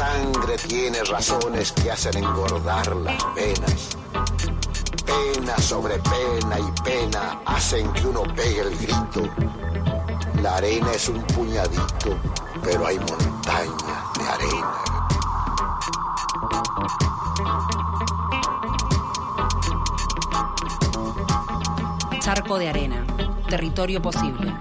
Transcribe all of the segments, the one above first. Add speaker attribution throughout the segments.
Speaker 1: sangre tiene razones que hacen engordar las venas. Pena sobre pena y pena hacen que uno pegue el grito. La arena es un puñadito, pero hay montañas de arena.
Speaker 2: Charco de arena, territorio posible.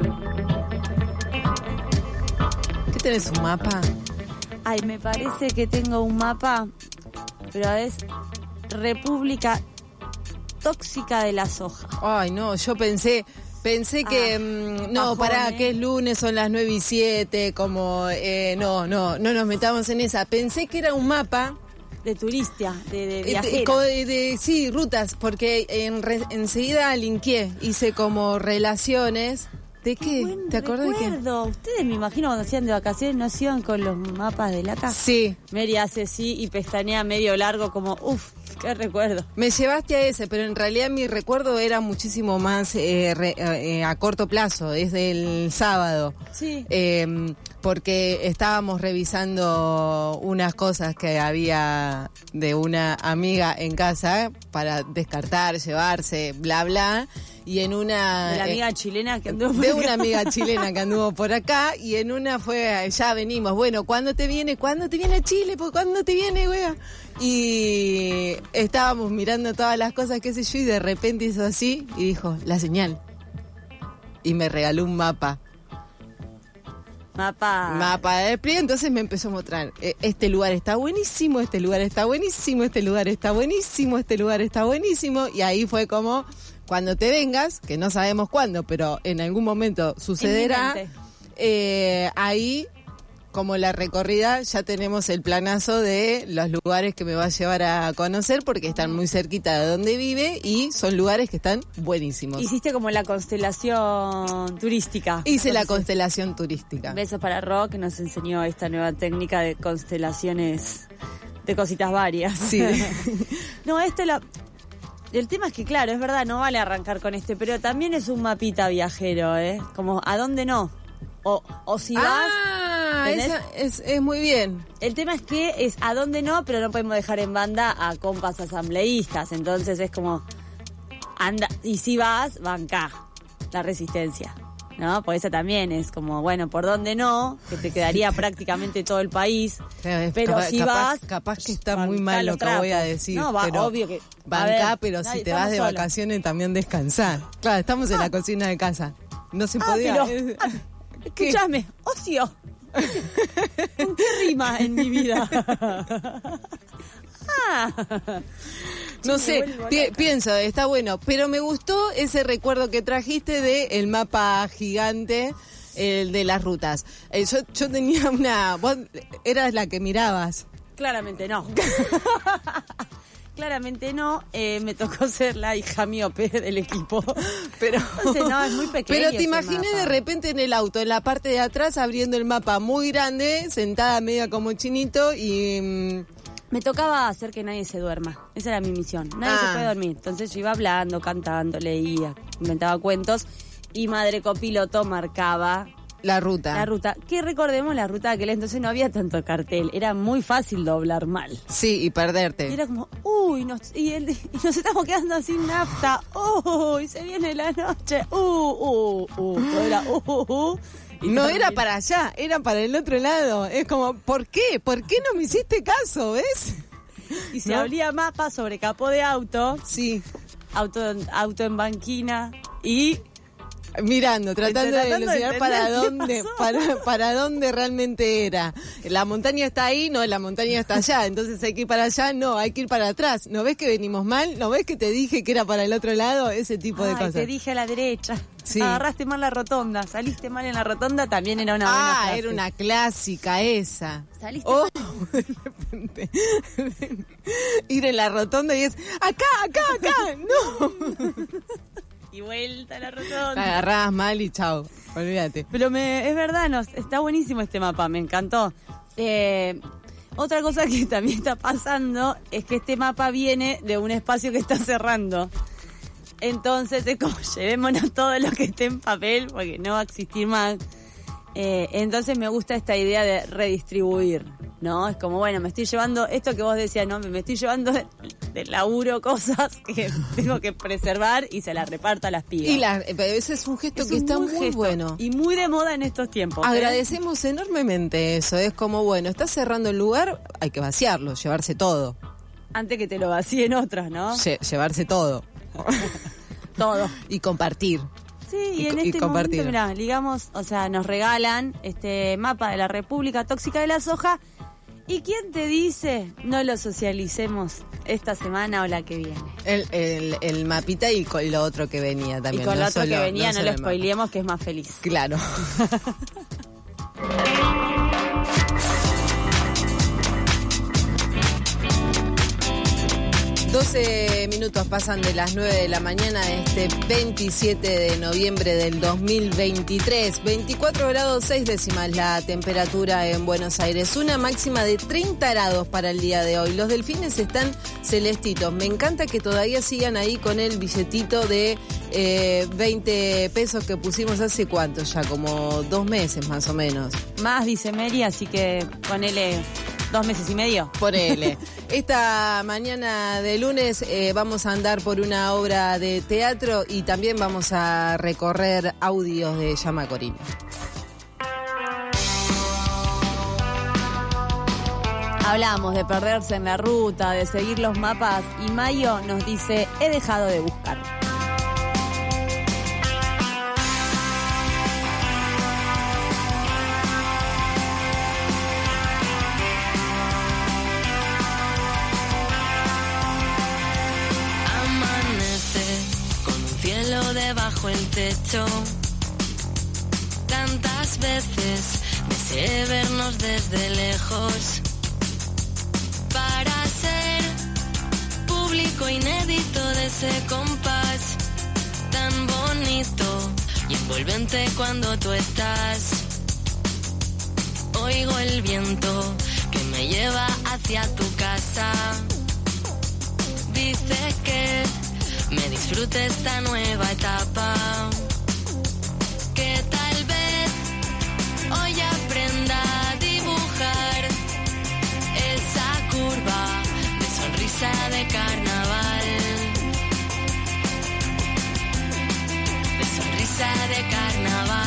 Speaker 3: ¿Qué tenés, un mapa?
Speaker 4: Ay, me parece que tengo un mapa, pero es República Tóxica de la Soja.
Speaker 3: Ay, no, yo pensé que no, pará, que es lunes, son las 9:07, como no nos metamos en esa. Pensé que era un mapa
Speaker 4: de turista, de viajera.
Speaker 3: Sí, rutas, porque enseguida linkeé, hice como relaciones. ¿De qué? ¿Te acuerdas de qué?
Speaker 4: Ustedes, me imagino, cuando hacían de vacaciones, ¿no se iban con los mapas de lata?
Speaker 3: Sí.
Speaker 4: Mary hace sí y pestañea medio largo como, qué recuerdo.
Speaker 3: Me llevaste a ese, pero en realidad mi recuerdo era muchísimo más a corto plazo, desde el sábado.
Speaker 4: Sí.
Speaker 3: Porque estábamos revisando unas cosas que había de una amiga en casa para descartar, llevarse, bla, bla. Y en una...
Speaker 4: De la amiga chilena que anduvo por
Speaker 3: acá.
Speaker 4: De
Speaker 3: una amiga chilena que anduvo por acá. Y en una fue, ya venimos, bueno, ¿cuándo te viene a Chile? Pues, ¿cuándo te viene, wea? Y estábamos mirando todas las cosas, qué sé yo, y de repente hizo así y dijo, la señal. Y me regaló un mapa. Mapa del PRI, entonces me empezó a mostrar, este lugar está buenísimo, este lugar está buenísimo, este lugar está buenísimo, este lugar está buenísimo. Y ahí fue como... Cuando te vengas, que no sabemos cuándo, pero en algún momento sucederá, ahí, como la recorrida, ya tenemos el planazo de los lugares que me va a llevar a conocer, porque están muy cerquita de donde vive y son lugares que están buenísimos.
Speaker 4: Hiciste como la constelación turística.
Speaker 3: Hice la constelación turística.
Speaker 4: Besos para Ro, que nos enseñó esta nueva técnica de constelaciones de cositas varias.
Speaker 3: Sí.
Speaker 4: No, el tema es que, claro, es verdad, no vale arrancar con pero también es un mapita viajero, Como, ¿a dónde no? O si vas...
Speaker 3: es muy bien.
Speaker 4: El tema es que es a dónde no, pero no podemos dejar en banda a compas asambleístas. Entonces es como, anda, y si vas, banca la resistencia, ¿no? Por eso también es como, bueno, por dónde no, que te quedaría prácticamente todo el país. Pero si vas...
Speaker 3: Capaz que está muy mal lo que voy a decir.
Speaker 4: No,
Speaker 3: pero
Speaker 4: obvio que...
Speaker 3: Bancá, pero si te vas de vacaciones también descansar. Claro, estamos en la cocina de casa. No se podía...
Speaker 4: Escúchame, ocio. ¿Con qué rima en mi vida?
Speaker 3: No sé, pienso, está bueno. Pero me gustó ese recuerdo que trajiste de el mapa gigante, el de las rutas. Yo tenía una... Vos eras la que mirabas.
Speaker 4: Claramente no. Claramente no, me tocó ser la hija miope del equipo.
Speaker 3: Pero
Speaker 4: entonces, no, es muy pequeño.
Speaker 3: Pero te imaginé de repente en el auto, en la parte de atrás, abriendo el mapa muy grande, sentada media como chinito y...
Speaker 4: Me tocaba hacer que nadie se duerma. Esa era mi misión. Nadie se puede dormir. Entonces yo iba hablando, cantando, leía, inventaba cuentos y madre copiloto marcaba...
Speaker 3: La ruta.
Speaker 4: Que recordemos, la ruta de aquel entonces no había tanto cartel. Era muy fácil doblar mal.
Speaker 3: Sí, y perderte.
Speaker 4: Y era como, y nos estamos quedando sin nafta. Y se viene la noche. Todo era,
Speaker 3: Y no era para allá, era para el otro lado. Es como, ¿por qué? ¿Por qué no me hiciste caso, ves?
Speaker 4: Y se abría mapa sobre capó de auto.
Speaker 3: Sí.
Speaker 4: Auto en banquina y...
Speaker 3: Mirando, tratando de elucidar para dónde realmente era. La montaña está ahí, no, la montaña está allá, entonces hay que ir para allá, no, hay que ir para atrás. ¿No ves que venimos mal? ¿No ves que te dije que era para el otro lado? Ese tipo de cosas.
Speaker 4: Te dije a la derecha.
Speaker 3: Sí.
Speaker 4: Agarraste mal la rotonda, saliste mal en la rotonda, también era una buena frase.
Speaker 3: Era una clásica esa.
Speaker 4: Saliste mal.
Speaker 3: De repente ir en la rotonda y es acá, no.
Speaker 4: Y vuelta a la rotonda.
Speaker 3: Te agarrabas mal y chao, olvídate.
Speaker 4: Pero es verdad, está buenísimo este mapa, me encantó. Otra cosa que también está pasando es que este mapa viene de un espacio que está cerrando. Entonces es como, llevémonos todo lo que esté en papel, porque no va a existir más. Entonces me gusta esta idea de redistribuir, ¿no? Es como, bueno, me estoy llevando esto que vos decías, ¿no? Me estoy llevando del laburo cosas que tengo que preservar y se las reparto a las pibas.
Speaker 3: Y ese es un gesto que está muy bueno.
Speaker 4: Y muy de moda en estos tiempos.
Speaker 3: Agradecemos enormemente eso. Es como, bueno, estás cerrando el lugar, hay que vaciarlo, llevarse todo.
Speaker 4: Antes que te lo vacíen otros, ¿no?
Speaker 3: Llevarse todo.
Speaker 4: Todo.
Speaker 3: Y compartir.
Speaker 4: Sí, y en este momento, mirá, digamos, o sea, nos regalan este mapa de la República Tóxica de la Soja. ¿Y quién te dice no lo socialicemos esta semana o la que viene?
Speaker 3: El mapita y con lo otro que venía también.
Speaker 4: Y con lo otro que venía no lo spoileemos, que es más feliz.
Speaker 3: Claro. 12 minutos pasan de las 9 de la mañana de este 27 de noviembre del 2023. 24 grados 6 décimas la temperatura en Buenos Aires. Una máxima de 30 grados para el día de hoy. Los delfines están celestitos. Me encanta que todavía sigan ahí con el billetito de 20 pesos que pusimos hace cuánto ya, como 2 meses más o menos.
Speaker 4: Más, dice Mary, así que ponele 2 meses y medio.
Speaker 3: Ponele. Esta mañana de lunes vamos a andar por una obra de teatro y también vamos a recorrer audios de Llama Corina.
Speaker 4: Hablamos de perderse en la ruta, de seguir los mapas y Mayo nos dice, he dejado de buscar.
Speaker 5: Debajo el techo, tantas veces deseé vernos desde lejos para ser público inédito de ese compás tan bonito y envolvente cuando tú estás. Oigo el viento que me lleva hacia tu casa, dice que me disfrute esta nueva etapa, que tal vez hoy aprenda a dibujar esa curva de sonrisa de carnaval, de sonrisa de carnaval.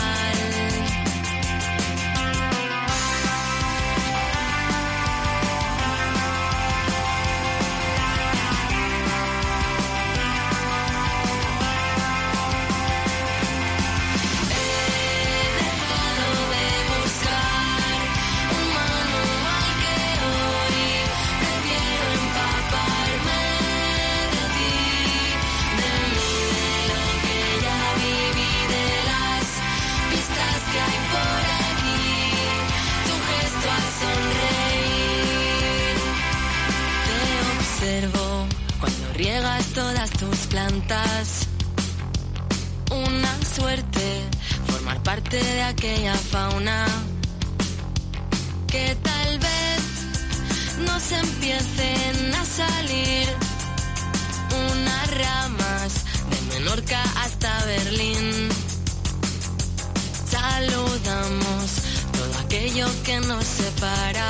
Speaker 5: Cuando riegas todas tus plantas, una suerte formar parte de aquella fauna que tal vez nos empiecen a salir unas ramas de Menorca hasta Berlín. Saludamos todo aquello que nos separa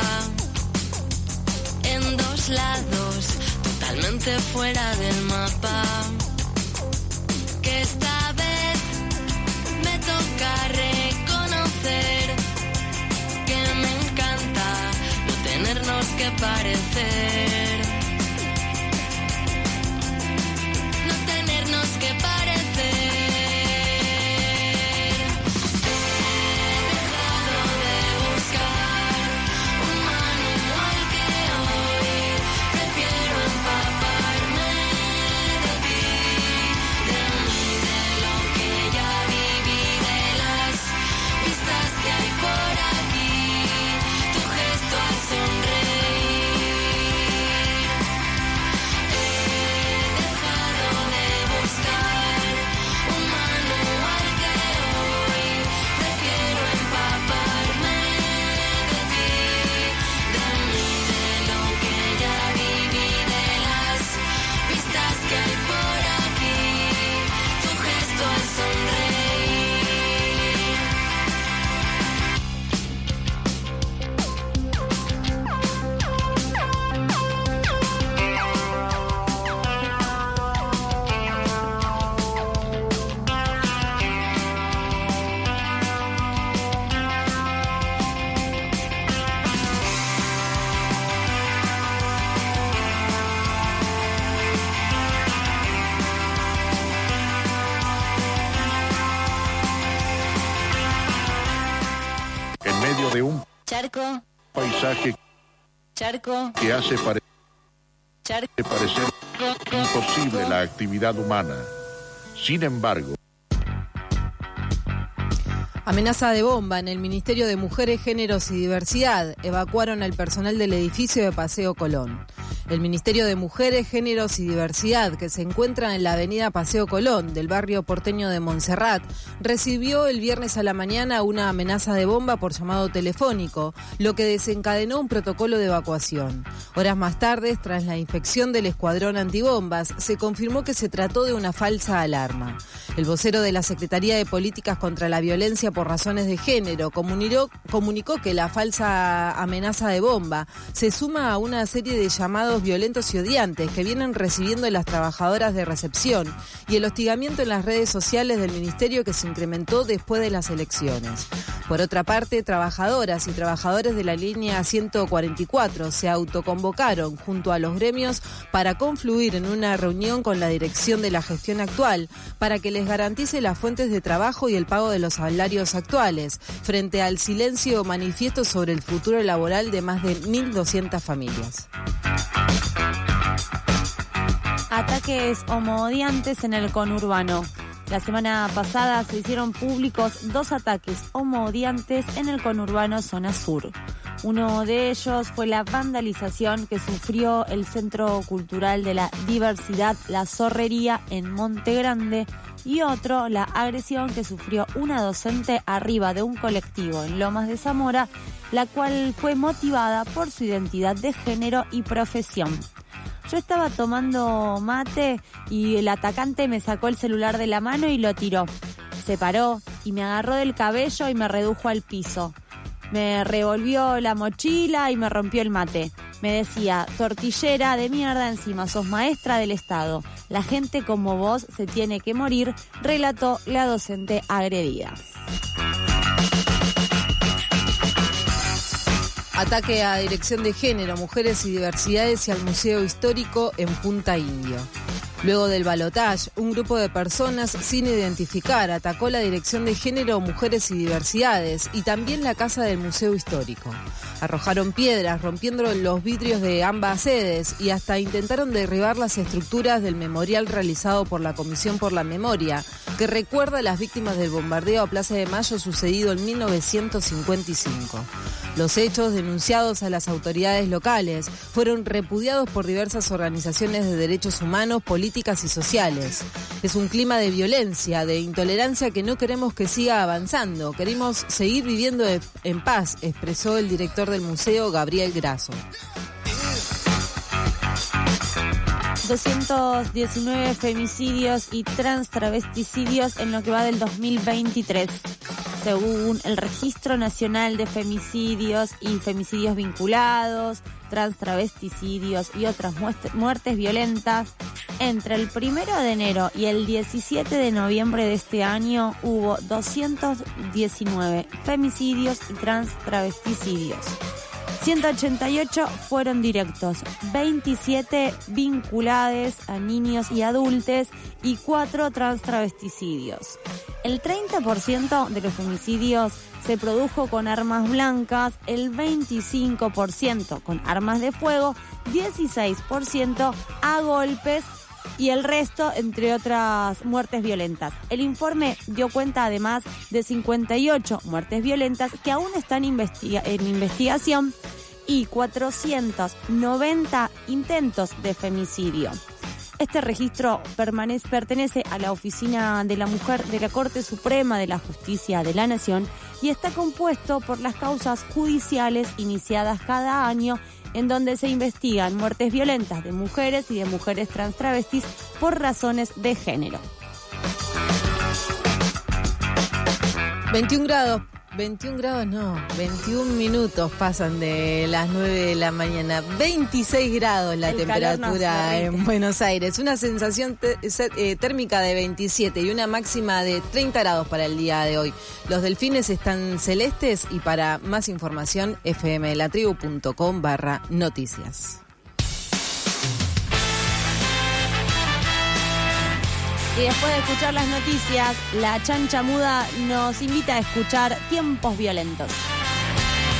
Speaker 5: en dos lados, totalmente fuera del mapa, que esta vez me toca reconocer que me encanta no tenernos que parecer, no tenernos que parecer.
Speaker 6: de un
Speaker 5: Charco,
Speaker 6: paisaje
Speaker 5: charco,
Speaker 6: que hace
Speaker 5: charco.
Speaker 6: parecer imposible la actividad humana. Sin embargo,
Speaker 3: Amenaza de bomba en el Ministerio de Mujeres, Géneros y Diversidad. Evacuaron al personal del edificio de Paseo Colón. El Ministerio de Mujeres, Géneros y Diversidad, que se encuentra en la avenida Paseo Colón, del barrio porteño de Montserrat, recibió el viernes a la mañana una amenaza de bomba por llamado telefónico, lo que desencadenó un protocolo de evacuación. Horas más tarde, tras la inspección del escuadrón antibombas, se confirmó que se trató de una falsa alarma. El vocero de la Secretaría de Políticas contra la Violencia por Razones de Género comunicó que la falsa amenaza de bomba se suma a una serie de llamados violentos y odiantes que vienen recibiendo las trabajadoras de recepción y el hostigamiento en las redes sociales del ministerio que se incrementó después de las elecciones. Por otra parte, trabajadoras y trabajadores de la línea 144 se autoconvocaron junto a los gremios para confluir en una reunión con la dirección de la gestión actual para que les garantice las fuentes de trabajo y el pago de los salarios actuales, frente al silencio manifiesto sobre el futuro laboral de más de 1.200 familias.
Speaker 4: Ataques homoodiantes en el conurbano. La semana pasada se hicieron públicos 2 ataques homoodiantes en el conurbano zona sur. Uno de ellos fue la vandalización que sufrió el Centro Cultural de la Diversidad La Zorrería en Monte Grande y otro, la agresión que sufrió una docente arriba de un colectivo en Lomas de Zamora, la cual fue motivada por su identidad de género y profesión. Yo estaba tomando mate y el atacante me sacó el celular de la mano y lo tiró. Se paró y me agarró del cabello y me redujo al piso. Me revolvió la mochila y me rompió el mate. Me decía, tortillera de mierda encima, sos maestra del Estado. La gente como vos se tiene que morir, relató la docente agredida.
Speaker 3: Ataque a Dirección de Género, Mujeres y Diversidades y al Museo Histórico en Punta Indio. Luego del balotaje, un grupo de personas sin identificar atacó la Dirección de Género, Mujeres y Diversidades y también la Casa del Museo Histórico. Arrojaron piedras, rompiendo los vidrios de ambas sedes y hasta intentaron derribar las estructuras del memorial realizado por la Comisión por la Memoria, que recuerda a las víctimas del bombardeo a Plaza de Mayo sucedido en 1955. Los hechos, denunciados a las autoridades locales, fueron repudiados por diversas organizaciones de derechos humanos, políticas y sociales. Es un clima de violencia, de intolerancia que no queremos que siga avanzando. Queremos seguir viviendo en paz, expresó el director del museo, Gabriel Grasso.
Speaker 4: 219 femicidios y transtravesticidios en lo que va del 2023. Según el Registro Nacional de Femicidios y Femicidios Vinculados, Transtravesticidios y otras muertes violentas, entre el 1 de enero y el 17 de noviembre de este año hubo 219 femicidios y transtravesticidios. 188 fueron directos, 27 vinculados a niños y adultos y 4 transtravesticidios. El 30% de los femicidios se produjo con armas blancas, el 25% con armas de fuego, 16% a golpes y el resto entre otras muertes violentas. El informe dio cuenta además de 58 muertes violentas que aún están en investigación y 490 intentos de femicidio. Este registro pertenece a la Oficina de la Mujer de la Corte Suprema de la Justicia de la Nación y está compuesto por las causas judiciales iniciadas cada año en donde se investigan muertes violentas de mujeres y de mujeres trans travestis por razones de género.
Speaker 3: 21 minutos pasan de las 9 de la mañana. 26 grados la temperatura en Buenos Aires. Una sensación térmica de 27 y una máxima de 30 grados para el día de hoy. Los delfines están celestes y para más información fmlatribu.com/noticias.
Speaker 4: Y después de escuchar las noticias, la chancha muda nos invita a escuchar Tiempos Violentos.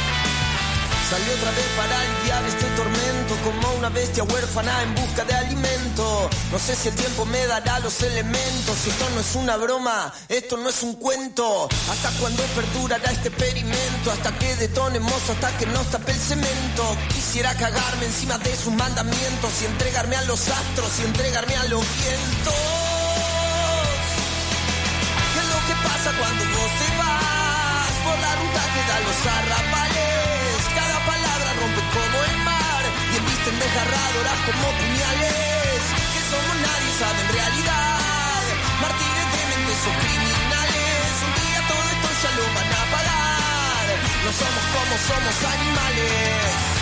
Speaker 7: Salió otra vez para aliviar este tormento, como una bestia huérfana en busca de alimento. No sé si el tiempo me dará los elementos, si esto no es una broma, esto no es un cuento. ¿Hasta cuándo perdurará este experimento? Hasta que detonemos, hasta que nos tape el cemento. Quisiera cagarme encima de sus mandamientos y entregarme a los astros y entregarme a los vientos. ¿Qué es lo que pasa cuando vos te vas por la ruta que da los arrabales? Cada palabra rompe como el mar y embisten desgarradoras como puñales. Que somos nadie sabe en realidad, mártires de mentes o criminales. Un día todo esto ya lo van a pagar. No somos como somos animales.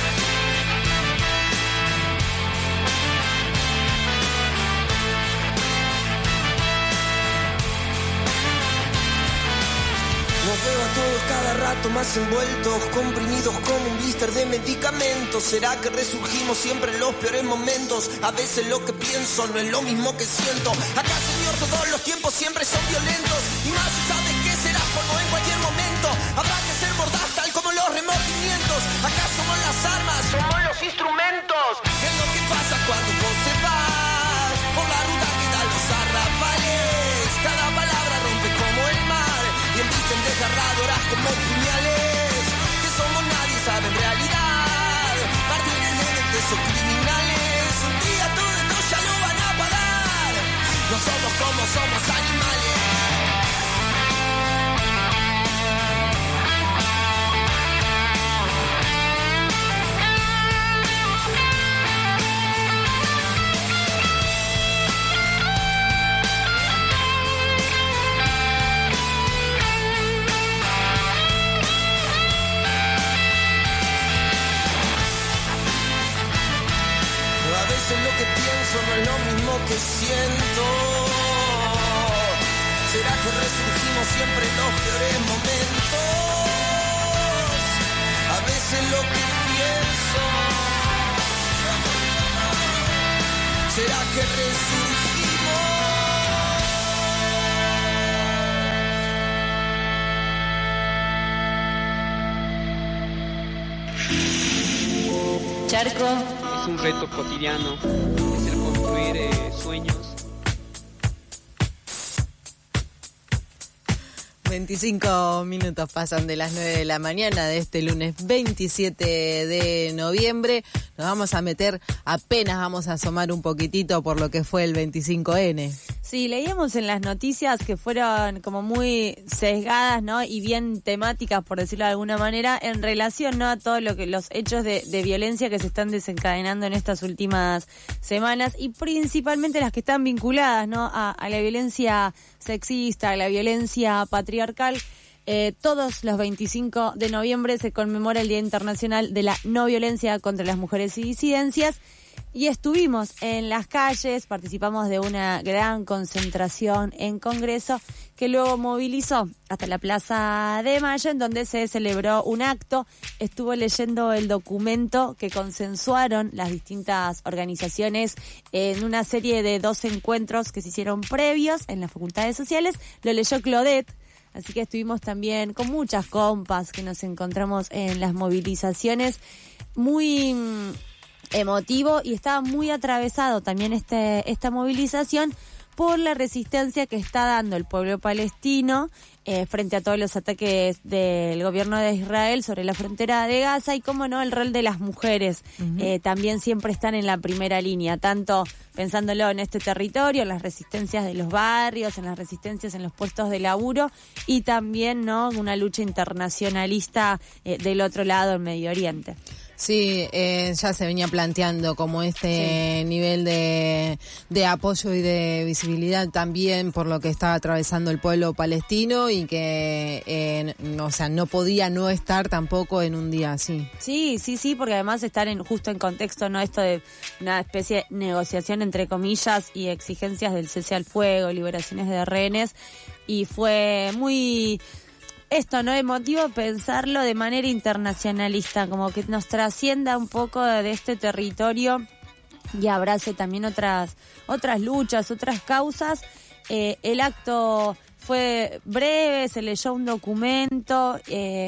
Speaker 7: Nos veo a todos cada rato más envueltos, comprimidos como un blister de medicamentos. ¿Será que resurgimos siempre en los peores momentos? A veces lo que pienso no es lo mismo que siento. Acá, señor, todos los tiempos siempre son violentos. Y más si sabes que será como en cualquier momento. Habrá que ser mordaz tal como los remordimientos. Acá somos las armas, somos los instrumentos. ¿Qué es lo que pasa cuando vos te vas por la ruta que da los arrabales? Cada palabra rompe como el mar y embisten desgarradoras como puñales. Que somos nadie sabe en realidad, mártires de mentes o criminales. Un día todo esto ya lo van a pagar. No somos como somos animales. Lo que pienso no es lo mismo que siento. ¿Será que resurgimos siempre en los peores momentos? A veces lo que pienso, ¿será que resurgimos?
Speaker 2: Charco.
Speaker 8: Es un reto cotidiano, es el construir sueños.
Speaker 3: 25 minutos pasan de las 9 de la mañana de este lunes 27 de noviembre. Nos vamos a meter, apenas vamos a asomar un poquitito por lo que fue el 25N.
Speaker 4: Sí, leíamos en las noticias que fueron como muy sesgadas, ¿no? Y bien temáticas, por decirlo de alguna manera, en relación, ¿no? A todo lo que los hechos de violencia que se están desencadenando en estas últimas semanas y principalmente las que están vinculadas, ¿no? A la violencia sexista, a la violencia patriarcal. Todos los 25 de noviembre se conmemora el Día Internacional de la No Violencia contra las Mujeres y Disidencias. Y estuvimos en las calles, participamos de una gran concentración en Congreso que luego movilizó hasta la Plaza de Mayo, en donde se celebró un acto. Estuvo leyendo el documento que consensuaron las distintas organizaciones en una serie de 2 encuentros que se hicieron previos en las facultades sociales. Lo leyó Claudette. Así que estuvimos también con muchas compas que nos encontramos en las movilizaciones, muy emotivo, y estaba muy atravesado también esta movilización por la resistencia que está dando el pueblo palestino frente a todos los ataques del gobierno de Israel sobre la frontera de Gaza, y cómo no, el rol de las mujeres también siempre están en la primera línea, tanto pensándolo en este territorio, en las resistencias de los barrios, en las resistencias en los puestos de laburo, y también no una lucha internacionalista del otro lado, en Medio Oriente.
Speaker 3: Sí, ya se venía planteando como este nivel de apoyo y de visibilidad también por lo que estaba atravesando el pueblo palestino, y que no podía no estar tampoco en un día así.
Speaker 4: Sí, porque además están justo en contexto, ¿no? Esto de una especie de negociación entre comillas y exigencias del cese al fuego, liberaciones de rehenes, y fue muy esto, ¿no? Emotivo pensarlo de manera internacionalista, como que nos trascienda un poco de este territorio y abrace también otras luchas, otras causas. El acto fue breve, se leyó un documento,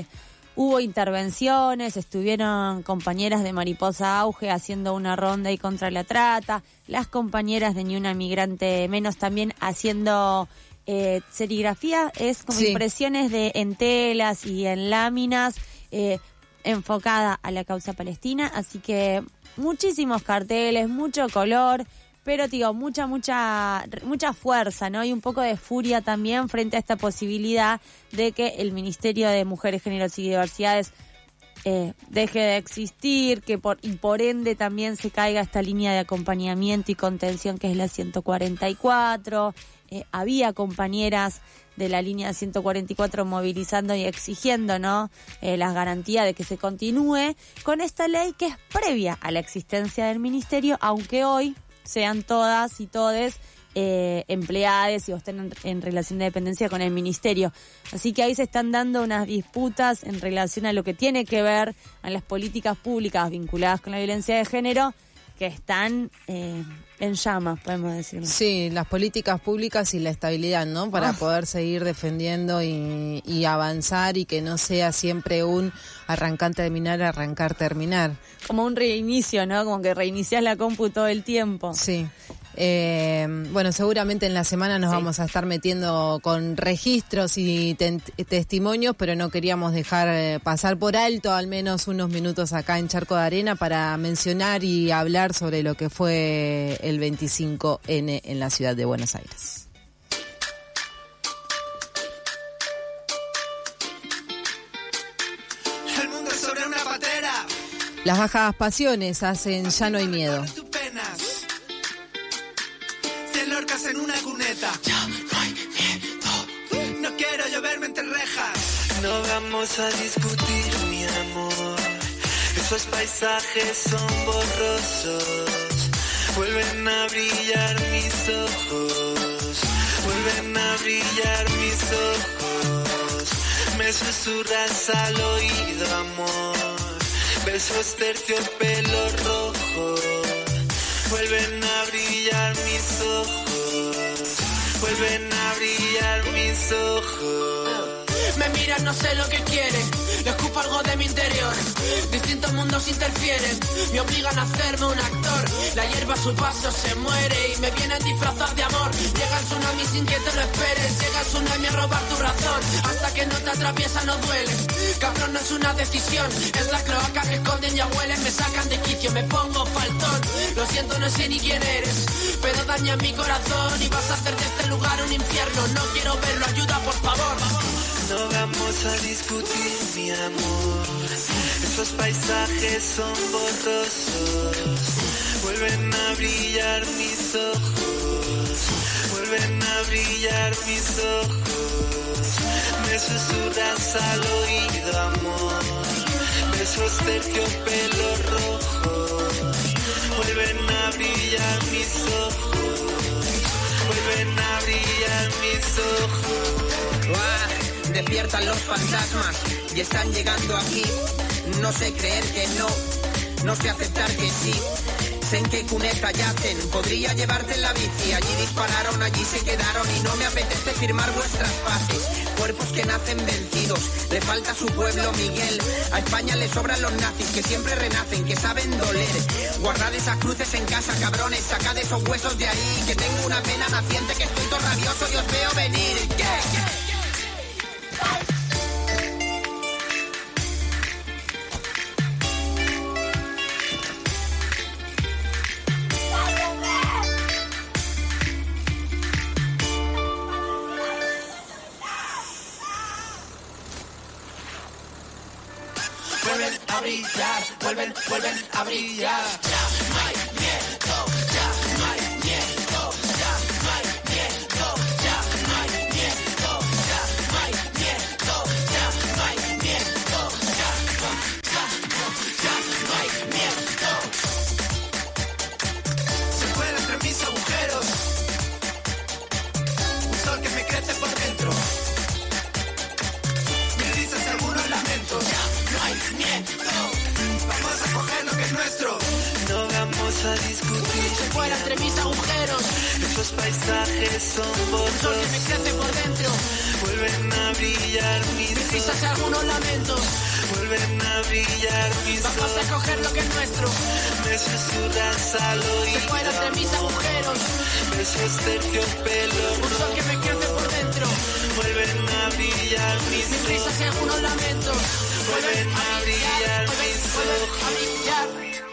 Speaker 4: Hubo intervenciones, estuvieron compañeras de Mariposa Auge haciendo una ronda ahí contra la trata, las compañeras de Ni Una Migrante Menos también haciendo serigrafía, es como impresiones en telas y en láminas, enfocada a la causa palestina, así que muchísimos carteles, mucho color, pero digo, mucha fuerza, ¿no? Y un poco de furia también frente a esta posibilidad de que el Ministerio de Mujeres, Géneros y Diversidades deje de existir, que por ende también se caiga esta línea de acompañamiento y contención que es la 144. Había compañeras de la línea 144 movilizando y exigiendo, ¿no? Las garantías de que se continúe con esta ley que es previa a la existencia del ministerio, aunque hoy sean todas y todes empleadas y estén en relación de dependencia con el ministerio. Así que ahí se están dando unas disputas en relación a lo que tiene que ver a las políticas públicas vinculadas con la violencia de género, que están en llamas, podemos decirlo.
Speaker 3: Sí, las políticas públicas y la estabilidad, ¿no? Para poder seguir defendiendo y avanzar y que no sea siempre un arrancar, terminar, arrancar, terminar.
Speaker 4: Como un reinicio, ¿no? Como que reinicias la compu todo el tiempo.
Speaker 3: Sí. Bueno, seguramente en la semana nos vamos a estar metiendo con registros y testimonios, pero no queríamos dejar pasar por alto al menos unos minutos acá en Charco de Arena para mencionar y hablar sobre lo que fue el 25N en la ciudad de Buenos Aires.
Speaker 9: El mundo es sobre una patera.
Speaker 3: Las bajas pasiones hacen Ya no hay miedo.
Speaker 9: En una cuneta. Ya no hay miedo. No quiero lloverme entre rejas. No vamos a discutir, mi amor. Esos paisajes son borrosos. Vuelven a brillar mis ojos. Vuelven a brillar mis ojos. Me susurras al oído, amor. Besos terciopelo rojo. Vuelven a brillar mis ojos. Vuelven a brillar mis ojos. Me miran, no sé lo que quieren. Le escupo algo de mi interior. Distintos mundos interfieren. Me obligan a hacerme un actor. La hierba a su paso se muere y me vienen disfrazados de amor. Llega el tsunami sin que te lo esperes. Llega el tsunami a robar tu razón. Hasta que no te atraviesa no duele. Cabrón, no es una decisión. Es la cloaca que esconden y huelen. Me sacan de quicio, me pongo faltón. Lo siento, no sé ni quién eres, pero daña mi corazón y vas a hacer de este lugar un infierno. No quiero verlo, ayuda por favor. No vamos a discutir, mi amor. Esos paisajes son borrosos. Vuelven a brillar mis ojos. Vuelven a brillar mis ojos. Me susurras al oído, amor. Besos terciopelo rojo. Vuelven a brillar mis ojos. Vuelven a brillar mis ojos. Despiertan los fantasmas y están llegando aquí. No sé creer que no sé aceptar que sí. Sé en qué cuneta yacen, podría llevarte en la bici. Allí dispararon, allí se quedaron y no me apetece firmar vuestras paces. Cuerpos que nacen vencidos, le falta a su pueblo Miguel. A España le sobran los nazis que siempre renacen, que saben doler. Guardad esas cruces en casa, cabrones, sacad esos huesos de ahí. Que tengo una pena naciente, que estoy todo rabioso y os veo venir. Vuelven a brillar, vuelven a brillar. Ya no hay miedo, ya no hay miedo, ya no hay miedo, ya no hay miedo, ya no hay miedo, ya no hay miedo, ya no hay miedo. Se cuela entre mis agujeros, un sol que me crece por dentro. Mil risas y algunos lamentos. No hay miedo, vamos a coger lo que es nuestro. No vamos a discutir. Se fuera entre mis agujeros. Esos paisajes son borrosos. Sol que me crece por dentro. Vuelven a brillar mis risas y algunos lamentos. vuelven a brillar mis ojos.
Speaker 10: Vamos a coger lo que es nuestro.
Speaker 9: Me susurras al oído.
Speaker 10: Se fuera entre mis agujeros.
Speaker 9: Besos terciopelo.
Speaker 10: Un sol que me crece por dentro.
Speaker 9: Vuelven a brillar mis ojos.
Speaker 10: Mis risas y algunos lamentos.
Speaker 9: Vuelven a brillar mis ojos.
Speaker 10: A brillar.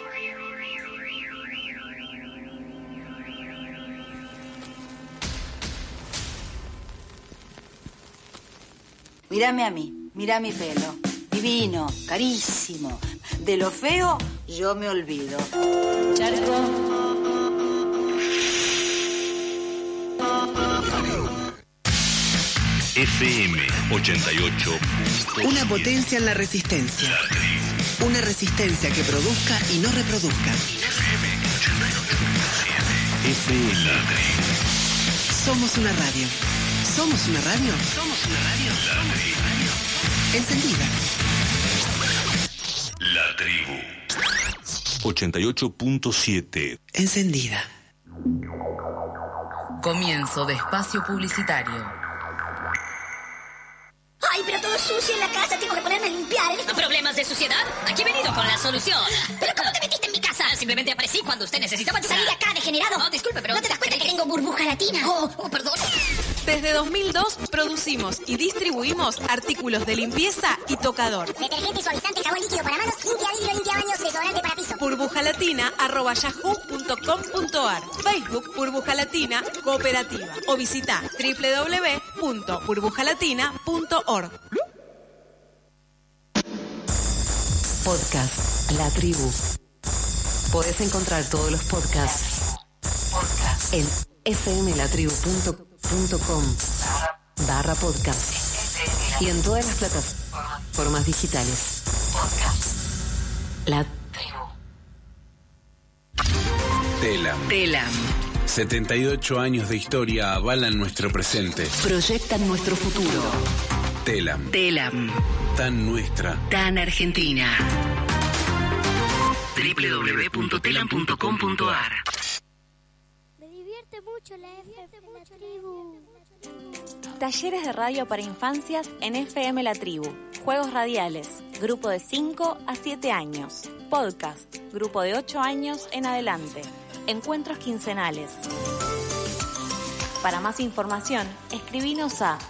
Speaker 11: Mírame a mí, mira mi pelo. Divino, carísimo. De lo feo, yo me olvido. Charco.
Speaker 12: FM 88.
Speaker 13: Una potencia en la resistencia. Una resistencia que produzca y no reproduzca.
Speaker 12: FM 88.7. FM.
Speaker 13: Somos una radio. ¿Somos una radio?
Speaker 12: Somos una radio. La tribu.
Speaker 13: Encendida.
Speaker 12: La tribu. 88.7.
Speaker 13: Encendida.
Speaker 2: Comienzo de espacio publicitario.
Speaker 14: Ay, pero todo sucio en la casa, tengo que ponerme a limpiar.
Speaker 15: ¿Problemas de suciedad? Aquí he venido con la solución.
Speaker 14: ¿Pero cómo te metiste en mi casa?
Speaker 15: Simplemente aparecí cuando usted necesitaba ayuda.
Speaker 14: Salí de acá, degenerado.
Speaker 15: Oh, disculpe, pero...
Speaker 14: ¿No te das cuenta que tengo burbuja latina? Oh, perdón.
Speaker 16: Desde 2002 producimos y distribuimos artículos de limpieza y tocador.
Speaker 14: Detergente, suavizante, jabón líquido para manos, limpia vidrio, limpia baños, desodorante para piso.
Speaker 16: burbujalatina@yahoo.com.ar. Facebook Burbujalatina Cooperativa. O visita www.burbujalatina.org.
Speaker 2: Podcast La Tribu. Podés encontrar todos los podcasts en fmlatribu.com/podcast y en todas las plataformas digitales. La Tribu.
Speaker 17: Telam. 78 años de historia avalan nuestro presente.
Speaker 2: Proyectan nuestro futuro.
Speaker 17: Telam. Tan nuestra.
Speaker 2: Tan argentina. www.telam.com.ar.
Speaker 14: Me divierte mucho la Tribu.
Speaker 18: Talleres de radio para infancias en FM La Tribu. Juegos radiales. Grupo de 5 a 7 años. Podcast. Grupo de 8 años en adelante. Encuentros quincenales. Para más información, escribinos a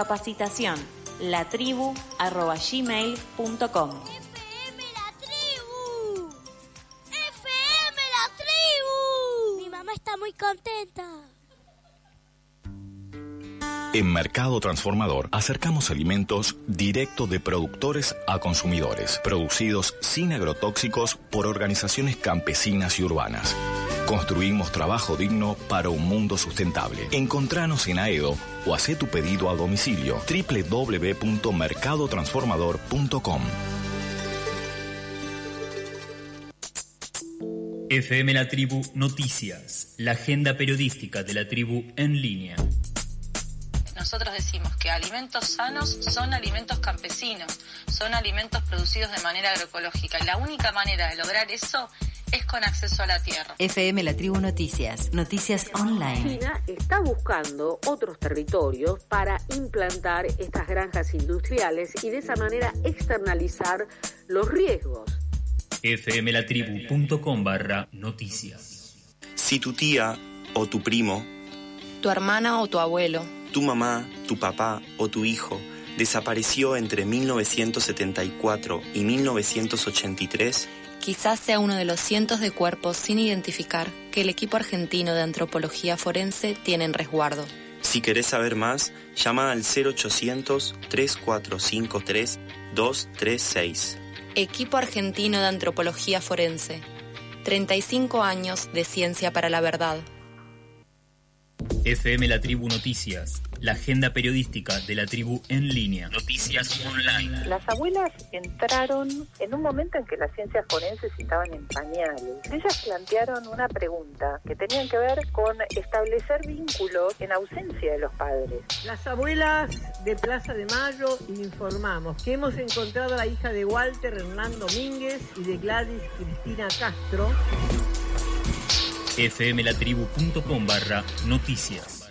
Speaker 18: capacitación@gmail.com.
Speaker 14: FM La Tribu. FM La Tribu. Mi mamá está muy contenta.
Speaker 12: En Mercado Transformador acercamos alimentos directo de productores a consumidores, producidos sin agrotóxicos por organizaciones campesinas y urbanas. Construimos trabajo digno para un mundo sustentable. Encontranos en Aedo o hacé tu pedido a domicilio www.mercadotransformador.com.
Speaker 19: FM La Tribu Noticias, la agenda periodística de la tribu en línea.
Speaker 20: Nosotros decimos que alimentos sanos son alimentos campesinos, son alimentos producidos de manera agroecológica y la única manera de lograr eso es con acceso a la tierra.
Speaker 2: FM La Tribu Noticias, noticias online.
Speaker 21: China está buscando otros territorios para implantar estas granjas industriales y de esa manera externalizar los riesgos.
Speaker 19: fmlatribu.com/noticias.
Speaker 22: Si tu tía o tu primo,
Speaker 23: tu hermana o tu abuelo,
Speaker 22: tu mamá, tu papá o tu hijo desapareció entre 1974 y 1983,
Speaker 23: quizás sea uno de los cientos de cuerpos sin identificar que el equipo argentino de antropología forense tiene en resguardo.
Speaker 22: Si querés saber más, llama al 0800-3453-236.
Speaker 23: Equipo argentino de antropología forense. 35 años de ciencia para la verdad.
Speaker 19: FM La Tribu Noticias, la agenda periodística de la tribu en línea. Noticias online.
Speaker 24: Las abuelas entraron en un momento en que las ciencias forenses estaban en pañales. Ellas plantearon una pregunta que tenían que ver con establecer vínculos en ausencia de los padres.
Speaker 25: Las abuelas de Plaza de Mayo informamos que hemos encontrado a la hija de Walter Hernán Domínguez y de Gladys Cristina Castro.
Speaker 19: fmlatribu.com/noticias.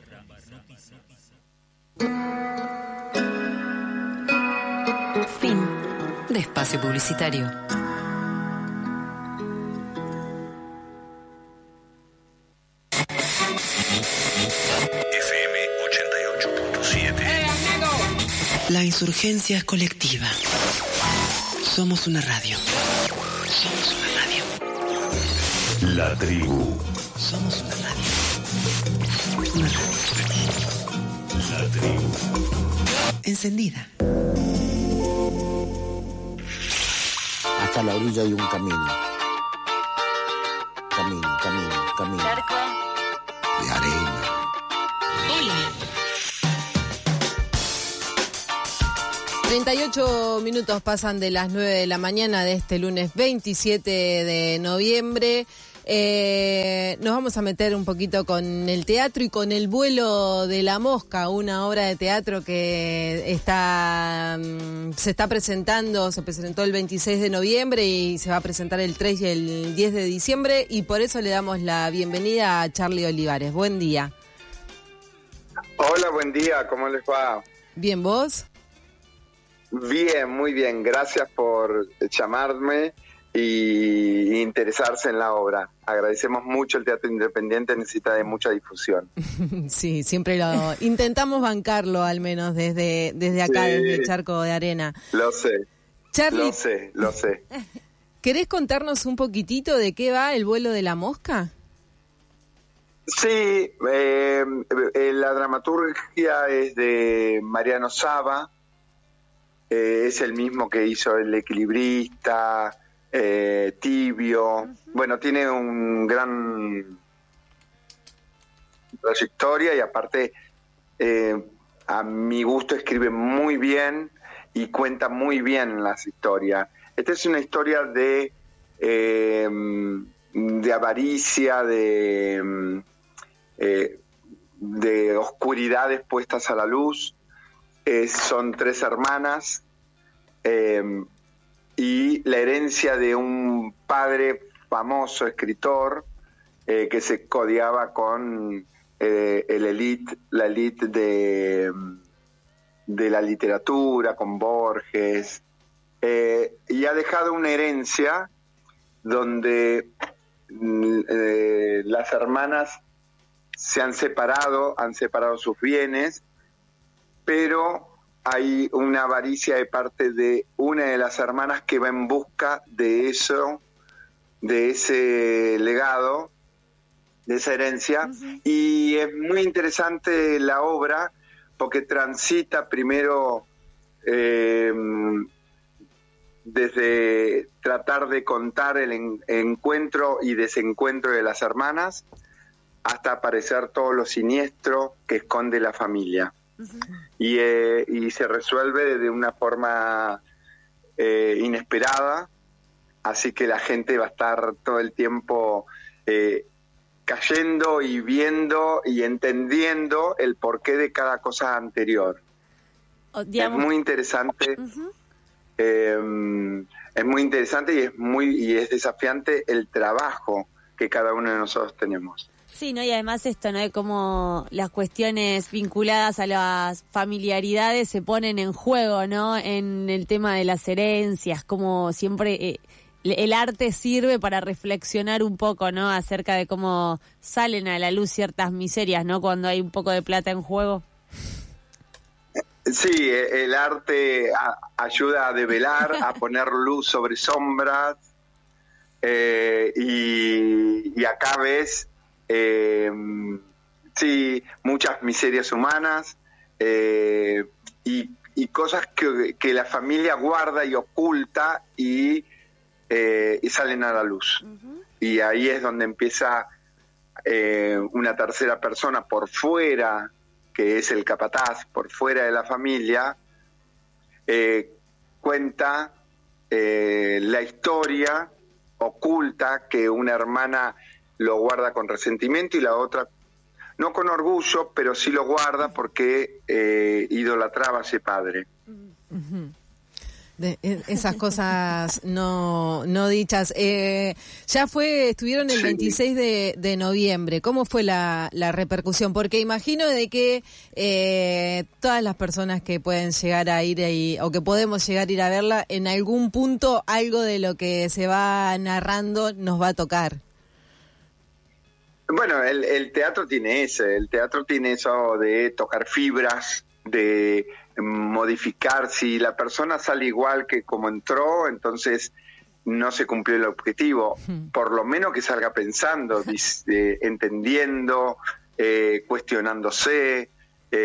Speaker 2: Fin. de espacio publicitario.
Speaker 12: FM 88.7.
Speaker 13: La insurgencia es colectiva. Somos una radio. Somos una radio.
Speaker 12: La tribu.
Speaker 13: Somos una radio. Una radio.
Speaker 12: La tribu.
Speaker 13: Encendida.
Speaker 1: Hasta la orilla hay un camino. Camino.
Speaker 18: Charco.
Speaker 1: De arena.
Speaker 18: Hola.
Speaker 3: 38 minutos pasan de las 9 de la mañana de este lunes 27 de noviembre. Nos vamos a meter un poquito con el teatro y con El vuelo de la mosca, una obra de teatro que se está presentando, se presentó el 26 de noviembre y se va a presentar el 3 y el 10 de diciembre, y por eso le damos la bienvenida a Charly Olivares. Buen día.
Speaker 5: Hola, buen día, ¿cómo les va?
Speaker 3: Bien, ¿vos?
Speaker 5: Bien, muy bien, gracias por llamarme y interesarse en la obra. Agradecemos mucho, el teatro independiente necesita de mucha difusión.
Speaker 3: Sí, siempre lo intentamos bancarlo, al menos desde acá, sí, desde el Charco de Arena.
Speaker 5: Lo sé,
Speaker 3: Charly,
Speaker 5: lo sé.
Speaker 3: ¿Querés contarnos un poquitito de qué va El vuelo de la mosca?
Speaker 5: Sí, la dramaturgia es de Mariano Saba, es el mismo que hizo El equilibrista, Tibio. Bueno, tiene un gran trayectoria y aparte a mi gusto escribe muy bien y cuenta muy bien las historias. Esta es una historia de avaricia, de oscuridades puestas a la luz. Son 3 hermanas y la herencia de un padre famoso escritor que se codeaba con la élite de la literatura, con Borges, y ha dejado una herencia donde las hermanas se han separado sus bienes, pero hay una avaricia de parte de una de las hermanas que va en busca de eso, de ese legado, de esa herencia. Y es muy interesante la obra porque transita primero desde tratar de contar el encuentro y desencuentro de las hermanas hasta aparecer todo lo siniestro que esconde la familia. Y se resuelve de una forma inesperada, así que la gente va a estar todo el tiempo cayendo y viendo y entendiendo el porqué de cada cosa anterior. Es muy interesante. Es muy interesante y es desafiante el trabajo que cada uno de nosotros tenemos.
Speaker 4: Sí, ¿no? Y además esto, ¿no? De cómo las cuestiones vinculadas a las familiaridades se ponen en juego, ¿no? En el tema de las herencias, como siempre el arte sirve para reflexionar un poco, ¿no? Acerca de cómo salen a la luz ciertas miserias, ¿no? Cuando hay un poco de plata en juego.
Speaker 5: Sí, el arte ayuda a develar, a poner luz sobre sombras, y acá ves muchas miserias humanas y cosas que la familia guarda y oculta y salen a la luz. Y ahí es donde empieza una tercera persona por fuera, que es el capataz, por fuera de la familia, cuenta la historia oculta que una hermana lo guarda con resentimiento y la otra no con orgullo, pero sí lo guarda porque idolatraba a ese padre.
Speaker 3: esas cosas no dichas. Estuvieron el 26 de noviembre. ¿Cómo fue la repercusión? Porque imagino de que todas las personas que pueden llegar a ir ahí, o que podemos llegar a ir a verla, en algún punto algo de lo que se va narrando nos va a tocar.
Speaker 5: Bueno, el teatro tiene eso de tocar fibras, de modificar. Si la persona sale igual que como entró, entonces no se cumplió el objetivo. Por lo menos que salga pensando, entendiendo, cuestionándose.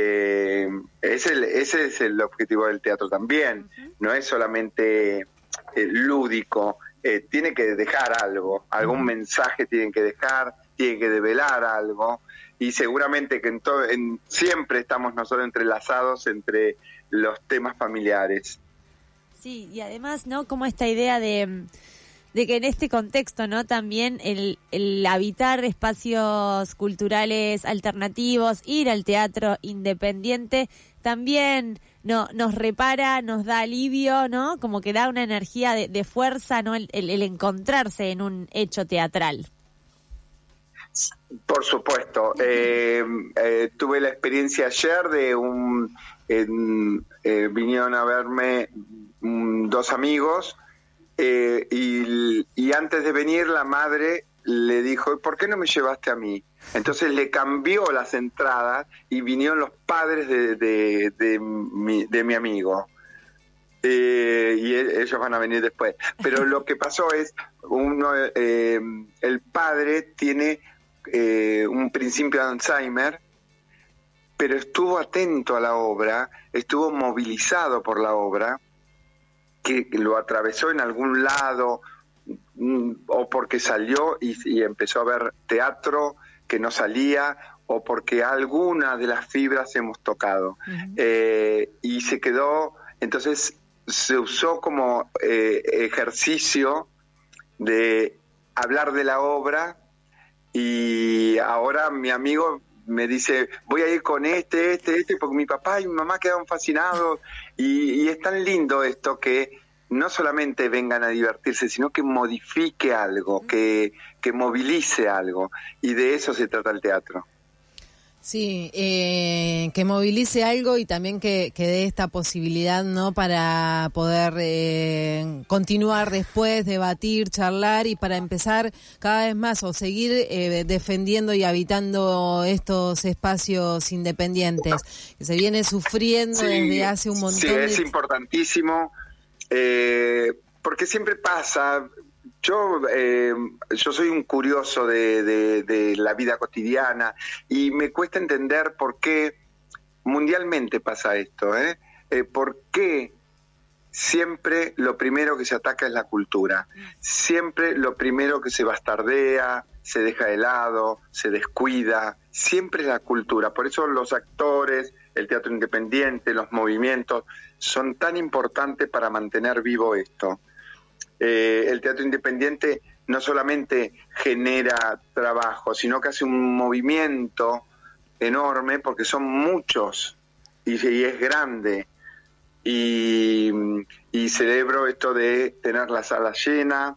Speaker 5: Ese es el objetivo del teatro también. No es solamente lúdico, tiene que dejar algo, algún mensaje tiene que dejar, tiene que develar algo. Y seguramente que siempre estamos nosotros entrelazados entre los temas familiares.
Speaker 4: Sí, y además, ¿no? Como esta idea de que en este contexto, ¿no? También el habitar espacios culturales alternativos, ir al teatro independiente, también nos repara, nos da alivio, ¿no? Como que da una energía de fuerza, ¿no? El encontrarse en un hecho teatral.
Speaker 5: Por supuesto. Tuve la experiencia ayer de vinieron a verme dos amigos y antes de venir la madre le dijo, ¿por qué no me llevaste a mí? Entonces le cambió las entradas y vinieron los padres de mi amigo. Y ellos van a venir después. Pero lo que pasó es, el padre tiene un principio de Alzheimer, pero estuvo atento a la obra, estuvo movilizado por la obra, que lo atravesó en algún lado, o porque salió y empezó a ver teatro que no salía, o porque alguna de las fibras hemos tocado. Y se quedó, entonces se usó como ejercicio de hablar de la obra. Y ahora mi amigo me dice, voy a ir con este, porque mi papá y mi mamá quedaron fascinados. Y es tan lindo esto que no solamente vengan a divertirse, sino que modifique algo, que movilice algo. Y de eso se trata el teatro.
Speaker 3: Sí, que movilice algo y también que dé esta posibilidad, ¿no? Para poder continuar después, debatir, charlar y para empezar cada vez más o seguir defendiendo y habitando estos espacios independientes que se viene sufriendo desde hace un montón de...
Speaker 5: Sí, es importantísimo, porque siempre pasa... Yo soy un curioso de la vida cotidiana y me cuesta entender por qué mundialmente pasa esto, por qué siempre lo primero que se ataca es la cultura, siempre lo primero que se bastardea, se deja de lado, se descuida, siempre es la cultura. Por eso los actores, el teatro independiente, los movimientos son tan importantes para mantener vivo esto. El teatro independiente no solamente genera trabajo, sino que hace un movimiento enorme porque son muchos y es grande. Y celebro esto de tener la sala llena,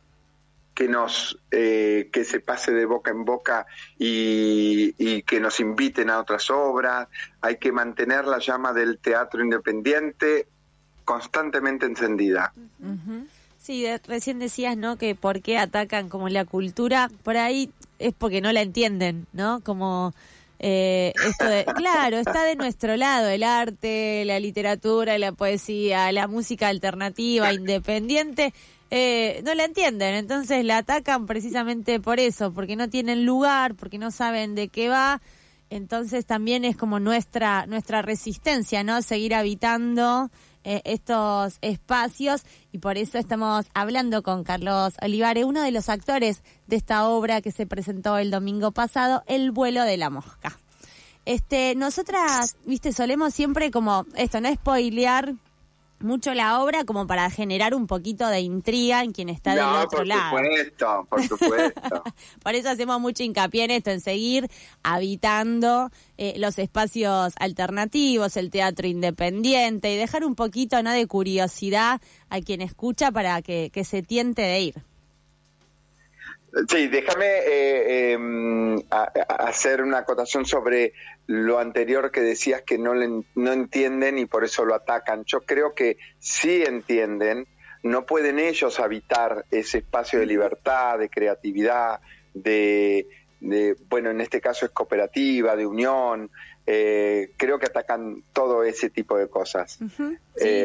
Speaker 5: que se pase de boca en boca y que nos inviten a otras obras. Hay que mantener la llama del teatro independiente constantemente encendida.
Speaker 4: Sí, recién decías, ¿no? Que por qué atacan como la cultura, por ahí es porque no la entienden, ¿no? Como esto de, claro, está de nuestro lado el arte, la literatura, la poesía, la música alternativa, independiente, no la entienden, entonces la atacan precisamente por eso, porque no tienen lugar, porque no saben de qué va. Entonces también es como nuestra resistencia, ¿no? Seguir habitando estos espacios, y por eso estamos hablando con Carlos Olivares, uno de los actores de esta obra que se presentó el domingo pasado, El vuelo de la mosca. Nosotras, viste, solemos siempre como esto, no spoilear mucho la obra como para generar un poquito de intriga en quien está del otro lado.
Speaker 5: Por supuesto.
Speaker 4: Por eso hacemos mucho hincapié en esto, en seguir habitando los espacios alternativos, el teatro independiente, y dejar un poquito, ¿no?, de curiosidad a quien escucha para que se tiente de ir.
Speaker 5: Sí, déjame hacer una acotación sobre lo anterior que decías, que no entienden y por eso lo atacan. Yo creo que sí entienden, no pueden ellos habitar ese espacio de libertad, de creatividad, bueno, en este caso es cooperativa, de unión. Creo que atacan todo ese tipo de cosas.
Speaker 4: Uh-huh, sí.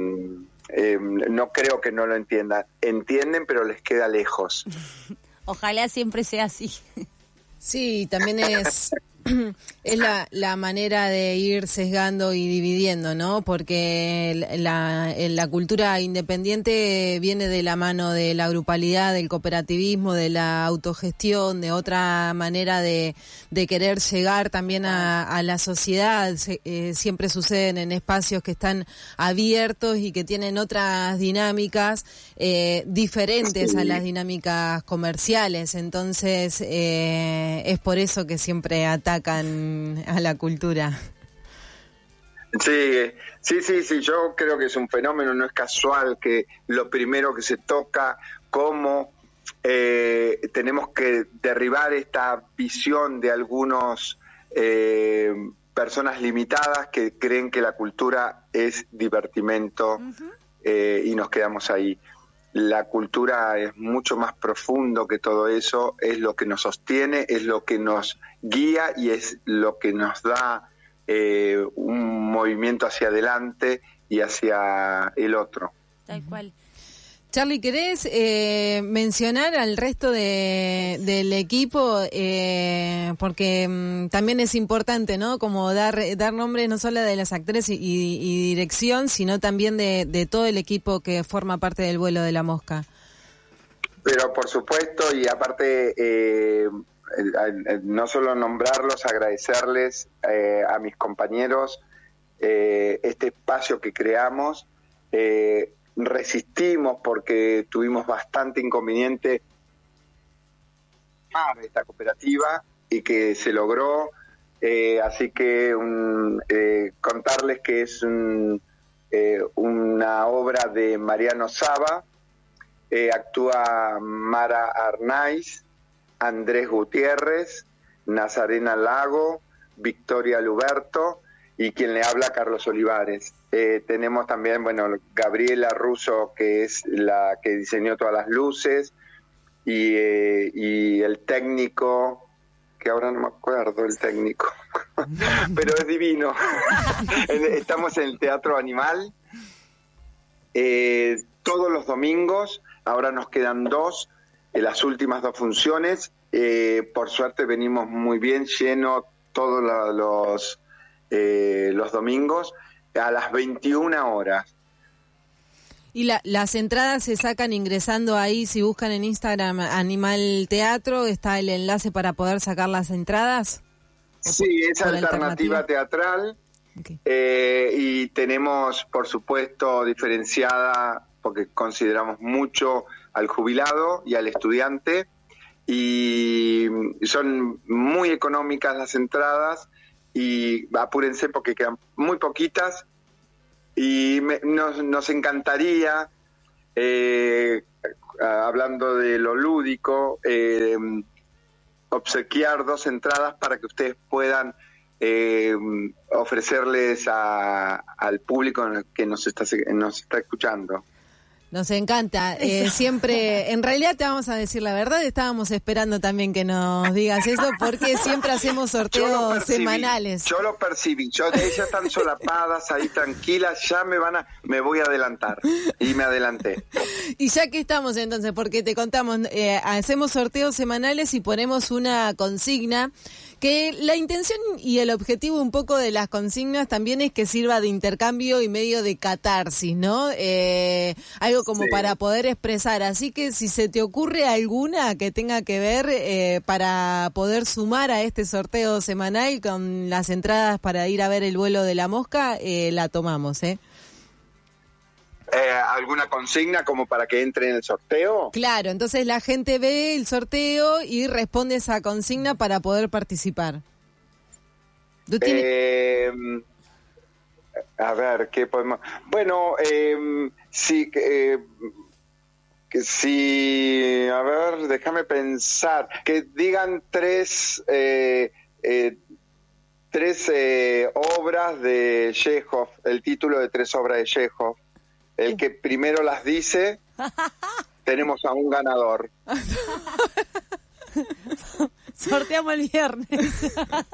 Speaker 5: No creo que no lo entiendan. Entienden, pero les queda lejos.
Speaker 4: Ojalá siempre sea así.
Speaker 3: Sí, también es la manera de ir sesgando y dividiendo, ¿no? Porque la cultura independiente viene de la mano de la grupalidad, del cooperativismo, de la autogestión, de otra manera de querer llegar también a la sociedad. Siempre suceden en espacios que están abiertos y que tienen otras dinámicas diferentes a las dinámicas comerciales. Entonces, es por eso que siempre atacan a la cultura.
Speaker 5: Sí, yo creo que es un fenómeno, no es casual que lo primero que se toca, cómo tenemos que derribar esta visión de algunos personas limitadas que creen que la cultura es divertimento. Uh-huh. Y nos quedamos ahí. La cultura es mucho más profundo que todo eso, es lo que nos sostiene, es lo que nos guía y es lo que nos da un movimiento hacia adelante y hacia el otro.
Speaker 4: Tal cual.
Speaker 3: Charly, ¿querés mencionar al resto del equipo? Porque también es importante, ¿no? Como dar nombre no solo de las actores y dirección, sino también de todo el equipo que forma parte del vuelo de la mosca.
Speaker 5: Pero por supuesto, y aparte, no solo nombrarlos, agradecerles a mis compañeros este espacio que creamos. Resistimos porque tuvimos bastante inconveniente esta cooperativa y que se logró, así que contarles que es una obra de Mariano Saba, actúa Mara Arnaiz, Andrés Gutiérrez, Nazarena Lago, Victoria Luberto y quien le habla, Carlos Olivares. Tenemos también, Gabriela Russo, que es la que diseñó todas las luces, y el técnico, que ahora no me acuerdo el técnico, pero es divino. Estamos en el Teatro Animal, todos los domingos, ahora nos quedan 2, las últimas 2 funciones, por suerte venimos muy bien, lleno todos los domingos, a las 21 horas.
Speaker 3: Y las entradas se sacan ingresando ahí, si buscan en Instagram Animal Teatro, ¿está el enlace para poder sacar las entradas?
Speaker 5: Sí, es alternativa teatral. Okay. Y tenemos, por supuesto, diferenciada, porque consideramos mucho al jubilado y al estudiante, y son muy económicas las entradas, y apúrense porque quedan muy poquitas, y nos encantaría, hablando de lo lúdico, obsequiar 2 entradas para que ustedes puedan ofrecerles al público que nos está escuchando.
Speaker 3: Nos encanta, siempre, en realidad te vamos a decir la verdad, estábamos esperando también que nos digas eso, porque siempre hacemos sorteos semanales.
Speaker 5: Yo lo percibí, ellas están solapadas ahí tranquilas, ya me voy a adelantar, y me adelanté.
Speaker 3: Y ya que estamos entonces, porque te contamos, hacemos sorteos semanales y ponemos una consigna, que la intención y el objetivo un poco de las consignas también es que sirva de intercambio y medio de catarsis, ¿no? Algo como para poder expresar. Así que si se te ocurre alguna que tenga que ver para poder sumar a este sorteo semanal con las entradas para ir a ver el vuelo de la mosca, la tomamos,
Speaker 5: alguna consigna como para que entre en el sorteo?
Speaker 3: Claro, entonces la gente ve el sorteo y responde esa consigna para poder participar.
Speaker 5: A ver, ¿qué podemos...? Bueno, sí, a ver, déjame pensar. Que digan tres obras de Chekhov, el título de 3 obras de Chekhov. El que primero las dice, tenemos a un ganador.
Speaker 4: Sorteamos el viernes.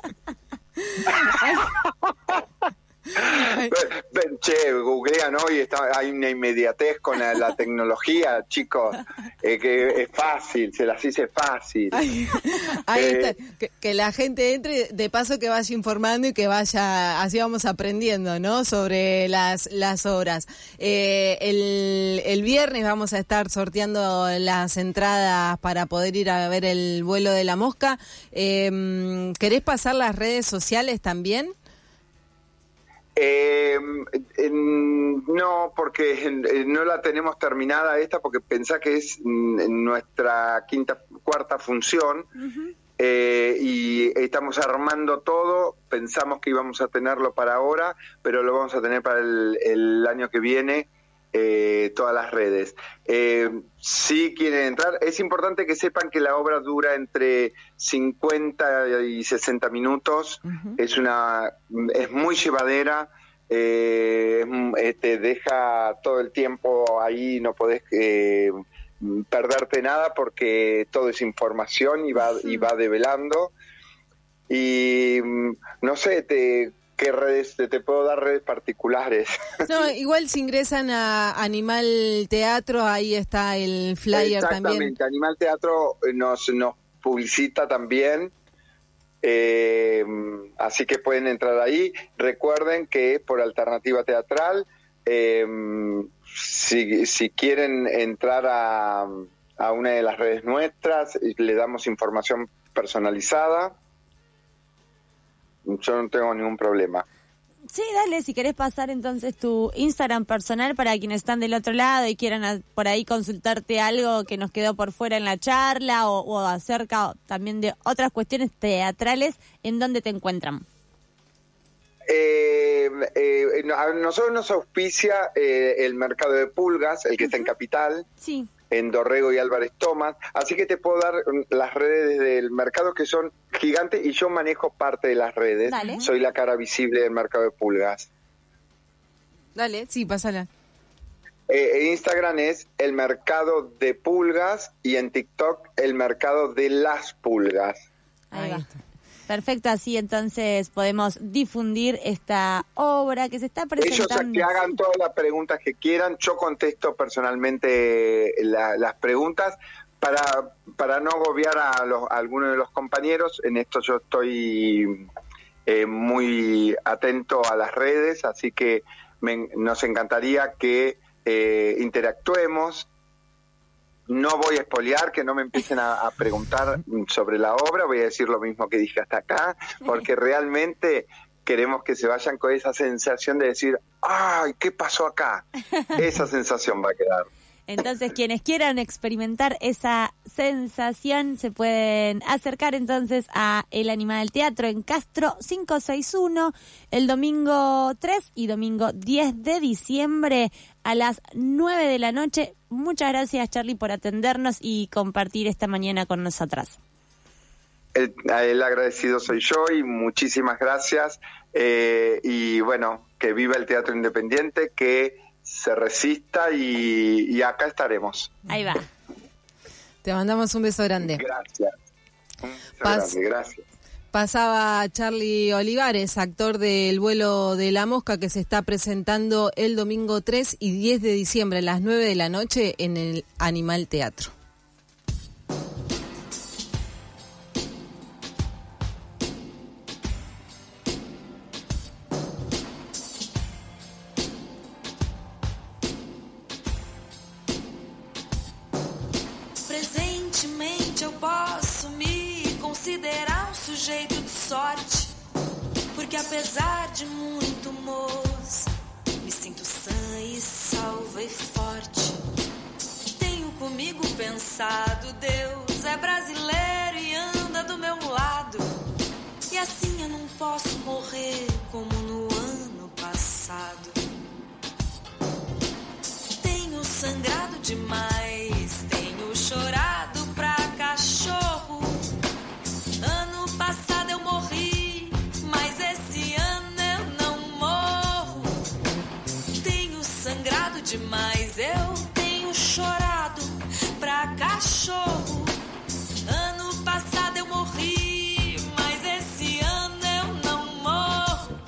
Speaker 5: Che, googlean hoy, hay una inmediatez con la tecnología, chicos, que es fácil, se las hice fácil.
Speaker 3: Ahí está, que la gente entre, de paso que vaya informando y que vaya, así vamos aprendiendo, ¿no? Sobre las obras. El viernes vamos a estar sorteando las entradas para poder ir a ver el vuelo de la mosca. ¿Querés pasar las redes sociales también?
Speaker 5: No, porque no la tenemos terminada esta, porque pensá que es nuestra cuarta función. Y estamos armando todo. Pensamos que íbamos a tenerlo para ahora, pero lo vamos a tener para el año que viene, todas las redes. Si quieren entrar, es importante que sepan que la obra dura entre 50 y 60 minutos. Es muy llevadera. Te deja todo el tiempo ahí, no podés perderte nada porque todo es información y va develando. Y no sé, ¿qué redes? Te puedo dar redes particulares.
Speaker 3: No, igual si ingresan a Animal Teatro, ahí está el flyer.
Speaker 5: Exactamente, también. Exactamente, Animal Teatro nos publicita también. Así que pueden entrar ahí. Recuerden que por alternativa teatral, si quieren entrar a una de las redes nuestras, le damos información personalizada. Yo no tengo ningún problema.
Speaker 4: Sí, dale, si querés pasar entonces tu Instagram personal para quienes están del otro lado y quieran por ahí consultarte algo que nos quedó por fuera en la charla o acerca también de otras cuestiones teatrales, ¿en dónde te encuentran?
Speaker 5: A nosotros nos auspicia el mercado de pulgas, el que está en Capital.
Speaker 4: Sí.
Speaker 5: En Dorrego y Álvarez Tomás, así que te puedo dar las redes del mercado que son gigantes y yo manejo parte de las redes.
Speaker 4: Dale.
Speaker 5: Soy la cara visible del mercado de pulgas.
Speaker 3: Dale, sí, pásala.
Speaker 5: Instagram es el mercado de pulgas y en TikTok el mercado de las pulgas.
Speaker 4: Ahí va. Perfecto, así entonces podemos difundir esta obra que se está presentando.
Speaker 5: Ellos que hagan todas las preguntas que quieran, yo contesto personalmente las preguntas para no agobiar a algunos de los compañeros. En esto yo estoy muy atento a las redes, así que nos encantaría que interactuemos. No voy a espolear, que no me empiecen a preguntar sobre la obra, voy a decir lo mismo que dije hasta acá, porque realmente queremos que se vayan con esa sensación de decir, ¡ay, qué pasó acá! Esa sensación va a quedar.
Speaker 4: Entonces, quienes quieran experimentar esa sensación se pueden acercar entonces a El Animal Teatro en Castro 561 el domingo 3 y domingo 10 de diciembre a las 9 de la noche. Muchas gracias, Charly, por atendernos y compartir esta mañana con nosotras.
Speaker 5: El agradecido soy yo y muchísimas gracias. Y bueno, que viva el teatro independiente, que se resista y acá estaremos.
Speaker 4: Ahí va.
Speaker 3: Te mandamos un beso grande.
Speaker 5: Gracias. Grande, gracias.
Speaker 3: Pasaba Charly Olivares, actor del Vuelo de la Mosca, que se está presentando el domingo 3 y 10 de diciembre a las 9 de la noche en el Animal Teatro.
Speaker 6: Presentemente eu posso me considerar sujeito de sorte, porque apesar de muito moço, me sinto sã e salva. nova e forte. Tenho comigo pensado, Deus é brasileiro e anda do meu lado. E assim eu não posso morrer como no ano passado. Tenho sangrado demais, tenho chorado pra cachorro. Ano passado eu morri, mas esse ano eu não morro. Tenho sangrado demais, eu tenho chorado pra cachorro. Ano passado eu morri, mas esse ano eu não morro.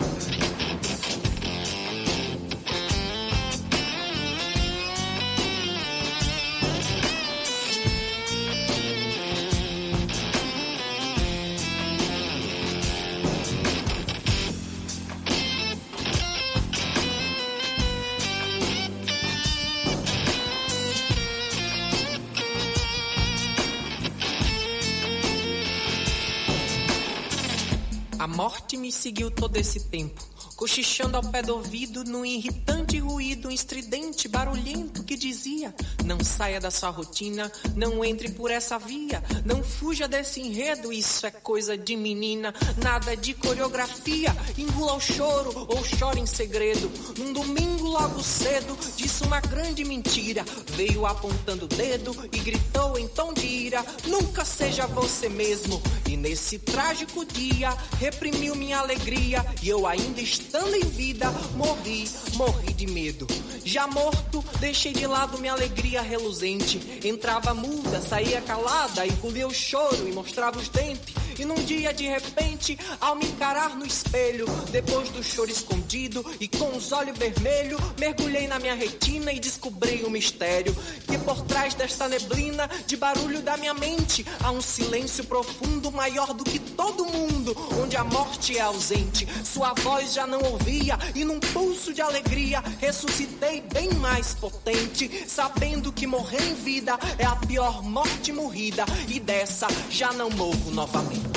Speaker 7: A morte me seguiu todo esse tempo, cochichando ao pé do ouvido, num irritante ruído, um estridente barulhento que dizia: não saia da sua rotina, não entre por essa via, não fuja desse enredo, isso é coisa de menina, nada de coreografia, engula o choro ou chora em segredo. Num domingo logo cedo, disse uma grande mentira, veio apontando o dedo e gritou em tom de ira: nunca seja você mesmo. E nesse trágico dia, reprimiu minha alegria, e eu ainda estando em vida, morri de medo. Já morto, deixei de lado minha alegria reluzente. Entrava muda, saía calada, engolia o choro e mostrava os dentes. E num dia de repente, ao me encarar no espelho, depois do choro escondido e com os olhos vermelhos, mergulhei na minha retina e descobri o mistério, que por trás desta neblina de barulho da minha mente há um silêncio profundo, maior do que todo mundo, onde a morte é ausente. Sua voz já não ouvia e num pulso de alegria ressuscitei bem mais potente, sabendo que morrer em vida é a pior morte morrida, e dessa já não morro novamente.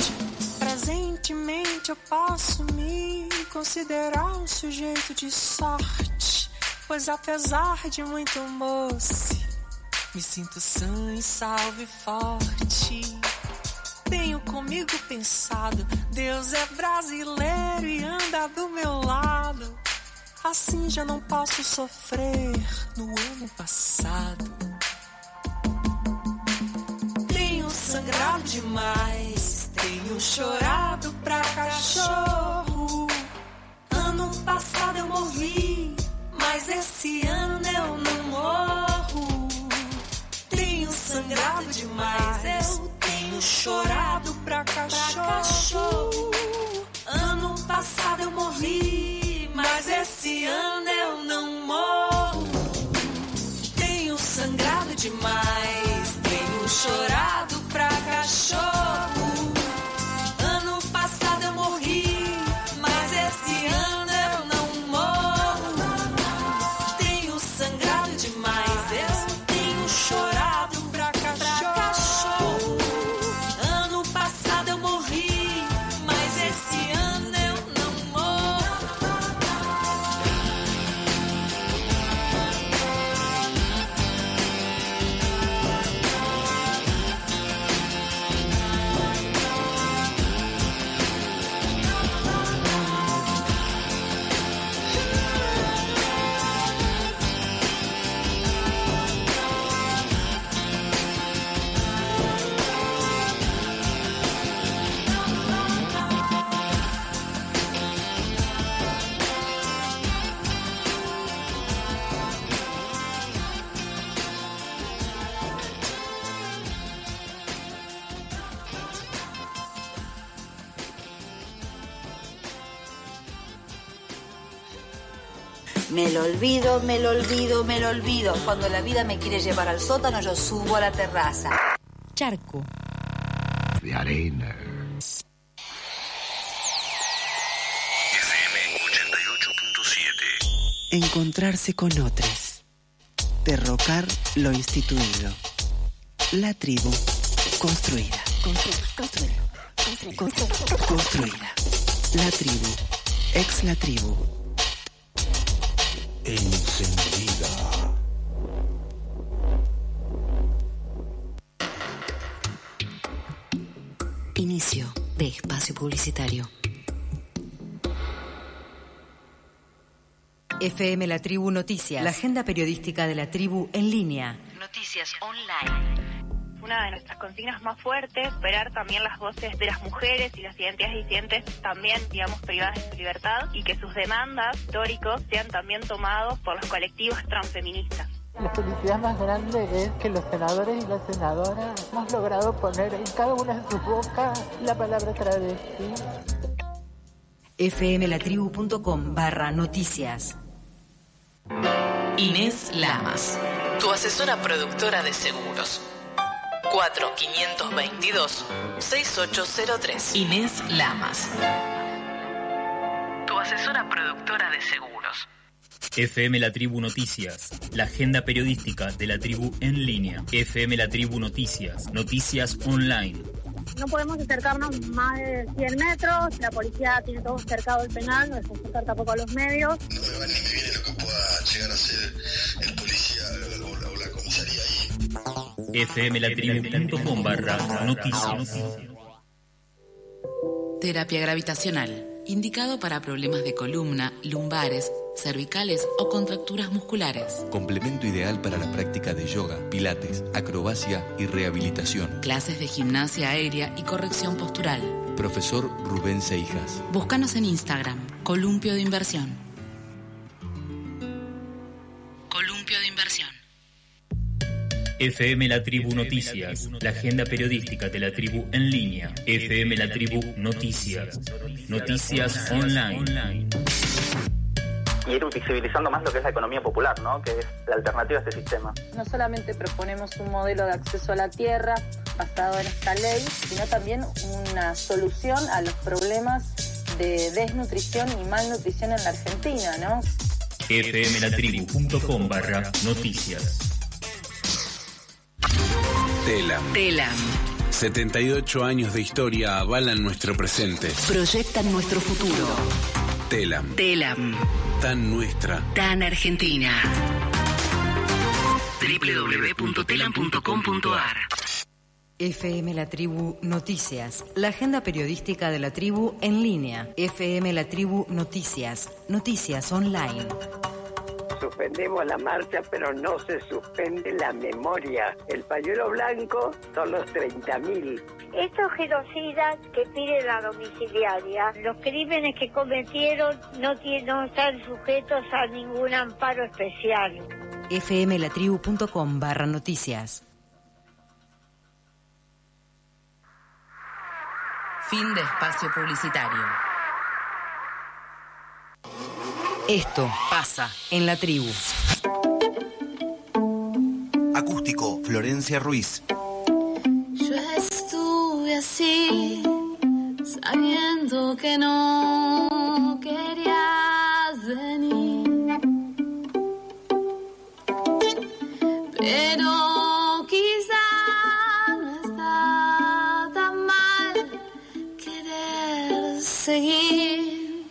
Speaker 7: Presentemente eu posso me considerar um sujeito de sorte, pois apesar de muito moço, me sinto sã e salve forte. Tenho comigo pensado, Deus é brasileiro e anda do meu lado. Assim já não posso sofrer no ano passado.
Speaker 6: Tenho sangrado demais, tenho chorado pra cachorro. Ano passado eu morri, mas esse ano eu não morro. Tenho sangrado demais, eu tenho chorado pra cachorro. Ano passado eu morri, mas esse ano eu não morro. Tenho sangrado demais, tenho chorado pra cachorro. Ano passado eu morri, mas esse ano eu não morro. Tenho sangrado demais, eu tenho chorado pra cachorro. Ano passado eu morri, mas esse ano eu não morro.
Speaker 8: Me lo olvido, me lo olvido, me lo olvido. Cuando la vida me quiere llevar al sótano, yo subo a la terraza.
Speaker 9: Charco.
Speaker 1: De arena.
Speaker 12: FM 88.7.
Speaker 13: Encontrarse con otros. Derrocar lo instituido. La tribu construida. Construida. La tribu. Ex la tribu.
Speaker 1: Encendida.
Speaker 2: Inicio de espacio publicitario. FM La Tribu Noticias, la agenda periodística de La Tribu en línea. Noticias online.
Speaker 9: Una de nuestras consignas más fuertes, superar también las voces de las mujeres y las identidades disidentes también, digamos, privadas de su libertad, y que sus demandas históricos sean también tomados por los colectivos transfeministas.
Speaker 25: La felicidad más grande es que los senadores y las senadoras hemos logrado poner en cada una de sus bocas la palabra travesti.
Speaker 2: fmlatribu.com/noticias.
Speaker 10: Inés Lamas, tu asesora productora de seguros. 4-522-6803. Inés Lamas, tu asesora productora de seguros.
Speaker 19: FM La Tribu Noticias, la agenda periodística de La Tribu en línea. FM La Tribu Noticias, noticias online.
Speaker 11: No podemos acercarnos más de 100 metros, la policía tiene todo cercado el penal, no dejamos acercar tampoco a los medios.
Speaker 15: No me va ni me viene lo que pueda llegar a ser el policía o la comisaría ahí.
Speaker 19: fmlatribu.com/noticias.
Speaker 10: Terapia gravitacional, indicado para problemas de columna, lumbares, cervicales o contracturas musculares.
Speaker 16: Complemento ideal para la práctica de yoga, pilates, acrobacia y rehabilitación.
Speaker 10: Clases de gimnasia aérea y corrección postural.
Speaker 16: Profesor Rubén Seijas.
Speaker 10: Búscanos en Instagram, Columpio de Inversión. Columpio de Inversión.
Speaker 19: FM La Tribu Noticias, la agenda periodística de La Tribu en línea. FM La Tribu Noticias, noticias online.
Speaker 26: Y ir visibilizando más lo que es la economía popular, ¿no? Que es la alternativa a este sistema.
Speaker 27: No solamente proponemos un modelo de acceso a la tierra basado en esta ley, sino también una solución a los problemas de desnutrición y malnutrición en la Argentina, ¿no?
Speaker 19: fmlatribu.com/noticias.
Speaker 17: Telam. 78 años de historia avalan nuestro presente.
Speaker 2: Proyectan nuestro futuro.
Speaker 17: Telam.
Speaker 2: Tan
Speaker 17: nuestra.
Speaker 2: Tan argentina. www.telam.com.ar. FM La Tribu Noticias, la agenda periodística de La Tribu en línea. FM La Tribu Noticias, noticias online.
Speaker 28: Suspendemos la marcha, pero no se suspende la memoria. El pañuelo blanco son los 30.000.
Speaker 14: Estos genocidas que piden la domiciliaria, los crímenes que cometieron no están sujetos a ningún amparo especial.
Speaker 2: fmlatribu.com/noticias.
Speaker 10: Fin de espacio publicitario.
Speaker 2: Esto pasa en La Tribu.
Speaker 16: Acústico, Florencia Ruiz.
Speaker 6: Yo estuve así, sabiendo que no querías venir, pero quizá no está tan mal querer seguir.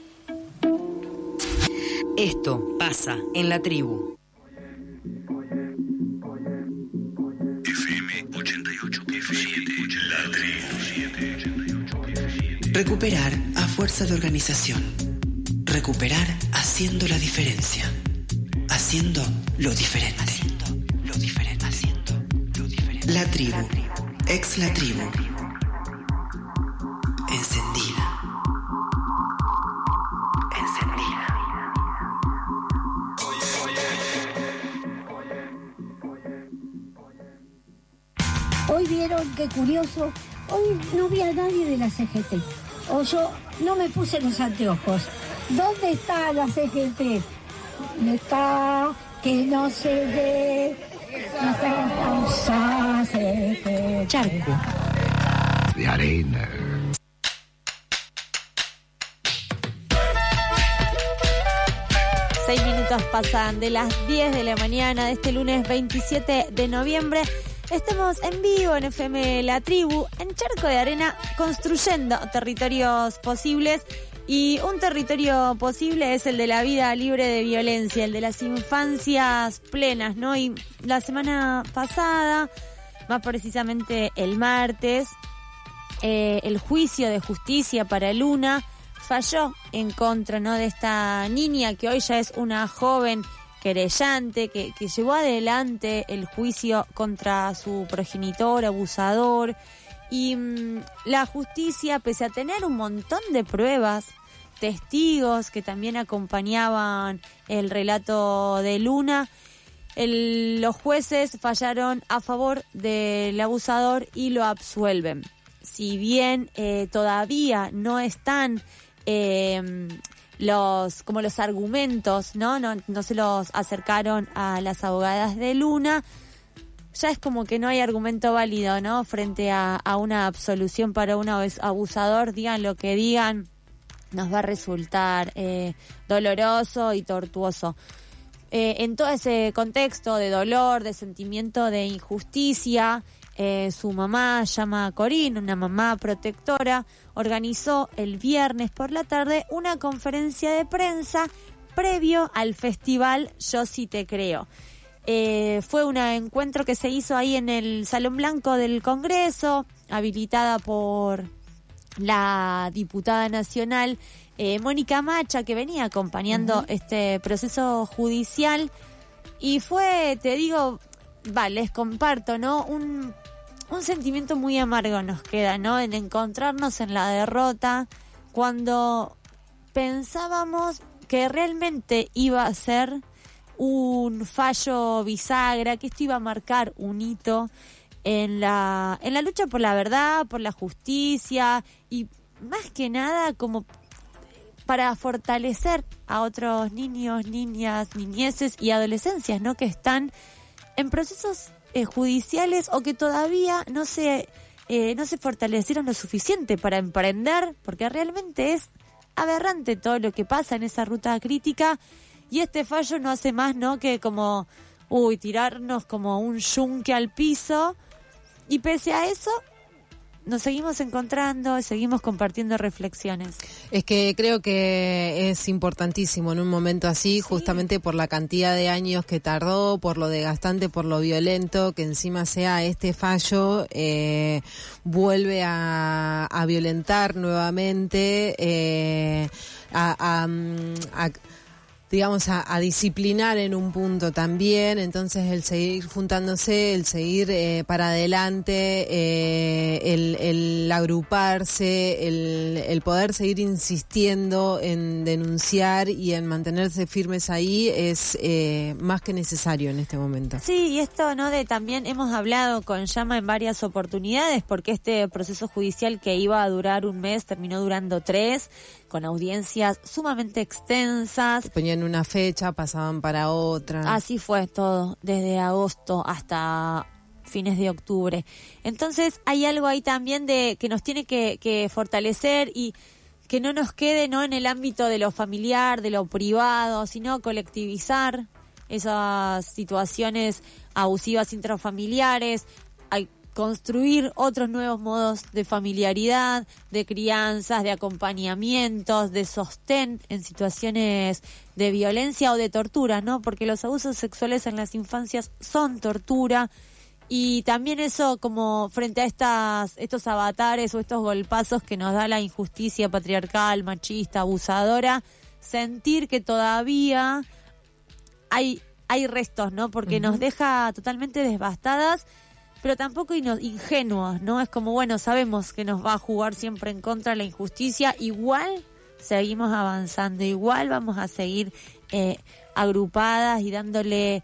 Speaker 2: Esto pasa en La Tribu.
Speaker 16: FM 88.7, La Tribu.
Speaker 13: Recuperar a fuerza de organización. Recuperar haciendo la diferencia. Haciendo lo diferente. La Tribu. Ex La Tribu. Encendida.
Speaker 14: Hoy vieron, qué curioso, hoy no vi a nadie de la CGT. O yo no me puse los anteojos. ¿Dónde está la CGT? Está que no se ve.
Speaker 2: Charco.
Speaker 1: De arena.
Speaker 4: Seis minutos pasan de las 10 de la mañana de este lunes 27 de noviembre. Estamos en vivo en FM La Tribu, en Charco de Arena, construyendo territorios posibles. Y un territorio posible es el de la vida libre de violencia, el de las infancias plenas, ¿no? Y la semana pasada, más precisamente el martes, el juicio de justicia para Luna falló en contra, ¿no?, de esta niña que hoy ya es una joven querellante que llevó adelante el juicio contra su progenitor abusador, y la justicia, pese a tener un montón de pruebas, testigos que también acompañaban el relato de Luna, los jueces fallaron a favor del abusador y lo absuelven. Si bien todavía no están los argumentos, no se los acercaron a las abogadas de Luna, ya es como que no hay argumento válido, ¿no?, frente a una absolución para un abusador. Digan lo que digan, nos va a resultar doloroso y tortuoso. En todo ese contexto de dolor, de sentimiento de injusticia, su mamá, llama Corín, una mamá protectora, organizó el viernes por la tarde una conferencia de prensa previo al festival Yo Sí Te Creo. Fue un encuentro que se hizo ahí en el Salón Blanco del Congreso, habilitada por la diputada nacional Mónica Macha, que venía acompañando este proceso judicial, y fue, te digo, les comparto, ¿no?, un sentimiento muy amargo nos queda, ¿no?, en encontrarnos en la derrota cuando pensábamos que realmente iba a ser un fallo bisagra, que esto iba a marcar un hito en la lucha por la verdad, por la justicia, y más que nada como para fortalecer a otros niños, niñas, niñeces y adolescencias, ¿no?, que están en procesos judiciales o que todavía no se fortalecieron lo suficiente para emprender, porque realmente es aberrante todo lo que pasa en esa ruta crítica, y este fallo no hace más, ¿no?, que como tirarnos como un yunque al piso, y pese a eso nos seguimos encontrando, seguimos compartiendo reflexiones.
Speaker 3: Es que creo que es importantísimo en un momento así, sí, justamente por la cantidad de años que tardó, por lo desgastante, por lo violento, que encima sea este fallo, vuelve a violentar nuevamente, digamos, a disciplinar en un punto también. Entonces el seguir juntándose, el seguir para adelante, el agruparse, el poder seguir insistiendo en denunciar y en mantenerse firmes ahí es más que necesario en este momento.
Speaker 4: Sí, y esto, ¿no?, de también hemos hablado con Llama en varias oportunidades, porque este proceso judicial que iba a durar un mes terminó durando 3, con audiencias sumamente extensas.
Speaker 3: Ponían una fecha, pasaban para otra.
Speaker 4: Así fue todo, desde agosto hasta fines de octubre. Entonces hay algo ahí también de que nos tiene que fortalecer, y que no nos quede, ¿no?, en el ámbito de lo familiar, de lo privado, sino colectivizar esas situaciones abusivas intrafamiliares, construir otros nuevos modos de familiaridad, de crianzas, de acompañamientos, de sostén en situaciones de violencia o de tortura, ¿no? Porque los abusos sexuales en las infancias son tortura, y también eso, como frente a estos avatares o estos golpazos que nos da la injusticia patriarcal, machista, abusadora, sentir que todavía hay restos, ¿no? Porque nos deja totalmente devastadas, pero tampoco ingenuos, ¿no? Es como, bueno, sabemos que nos va a jugar siempre en contra la injusticia, igual seguimos avanzando, igual vamos a seguir agrupadas y dándole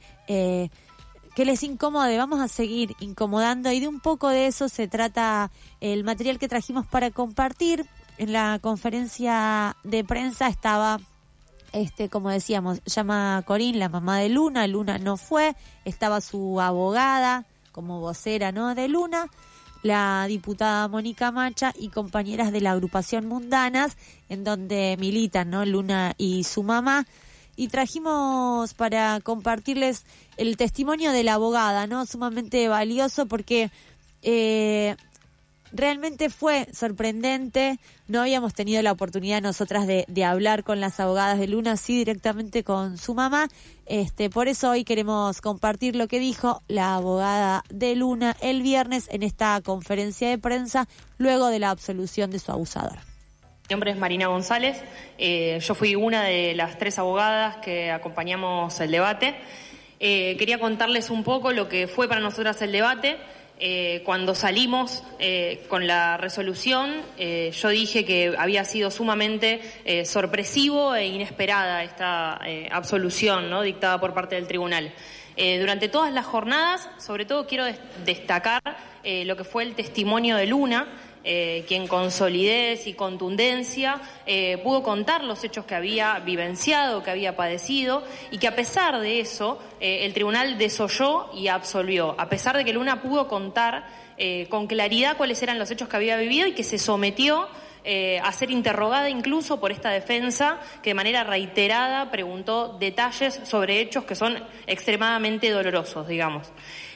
Speaker 4: que les incomode, vamos a seguir incomodando, y de un poco de eso se trata el material que trajimos para compartir. En la conferencia de prensa estaba, como decíamos, llama Corín, la mamá de Luna no fue, estaba su abogada como vocera, ¿no?, de Luna, la diputada Mónica Macha y compañeras de la agrupación Mundanas, en donde militan, ¿no?, Luna y su mamá. Y trajimos para compartirles el testimonio de la abogada, ¿no?, sumamente valioso, porque realmente fue sorprendente. No habíamos tenido la oportunidad nosotras de hablar con las abogadas de Luna, sí directamente con su mamá. Por eso hoy queremos compartir lo que dijo la abogada de Luna el viernes en esta conferencia de prensa luego de la absolución de su abusador.
Speaker 5: Mi nombre es Marina González, yo fui una de las 3 abogadas que acompañamos el debate. Quería contarles un poco lo que fue para nosotras el debate. Cuando salimos con la resolución, yo dije que había sido sumamente sorpresivo e inesperada esta absolución, ¿no?, dictada por parte del tribunal. Durante todas las jornadas, sobre todo quiero destacar lo que fue el testimonio de Luna, quien con solidez y contundencia pudo contar los hechos que había vivenciado, que había padecido, y que a pesar de eso el tribunal desoyó y absolvió, a pesar de que Luna pudo contar con claridad cuáles eran los hechos que había vivido y que se sometió a ser interrogada incluso por esta defensa, que de manera reiterada preguntó detalles sobre hechos que son extremadamente dolorosos, digamos.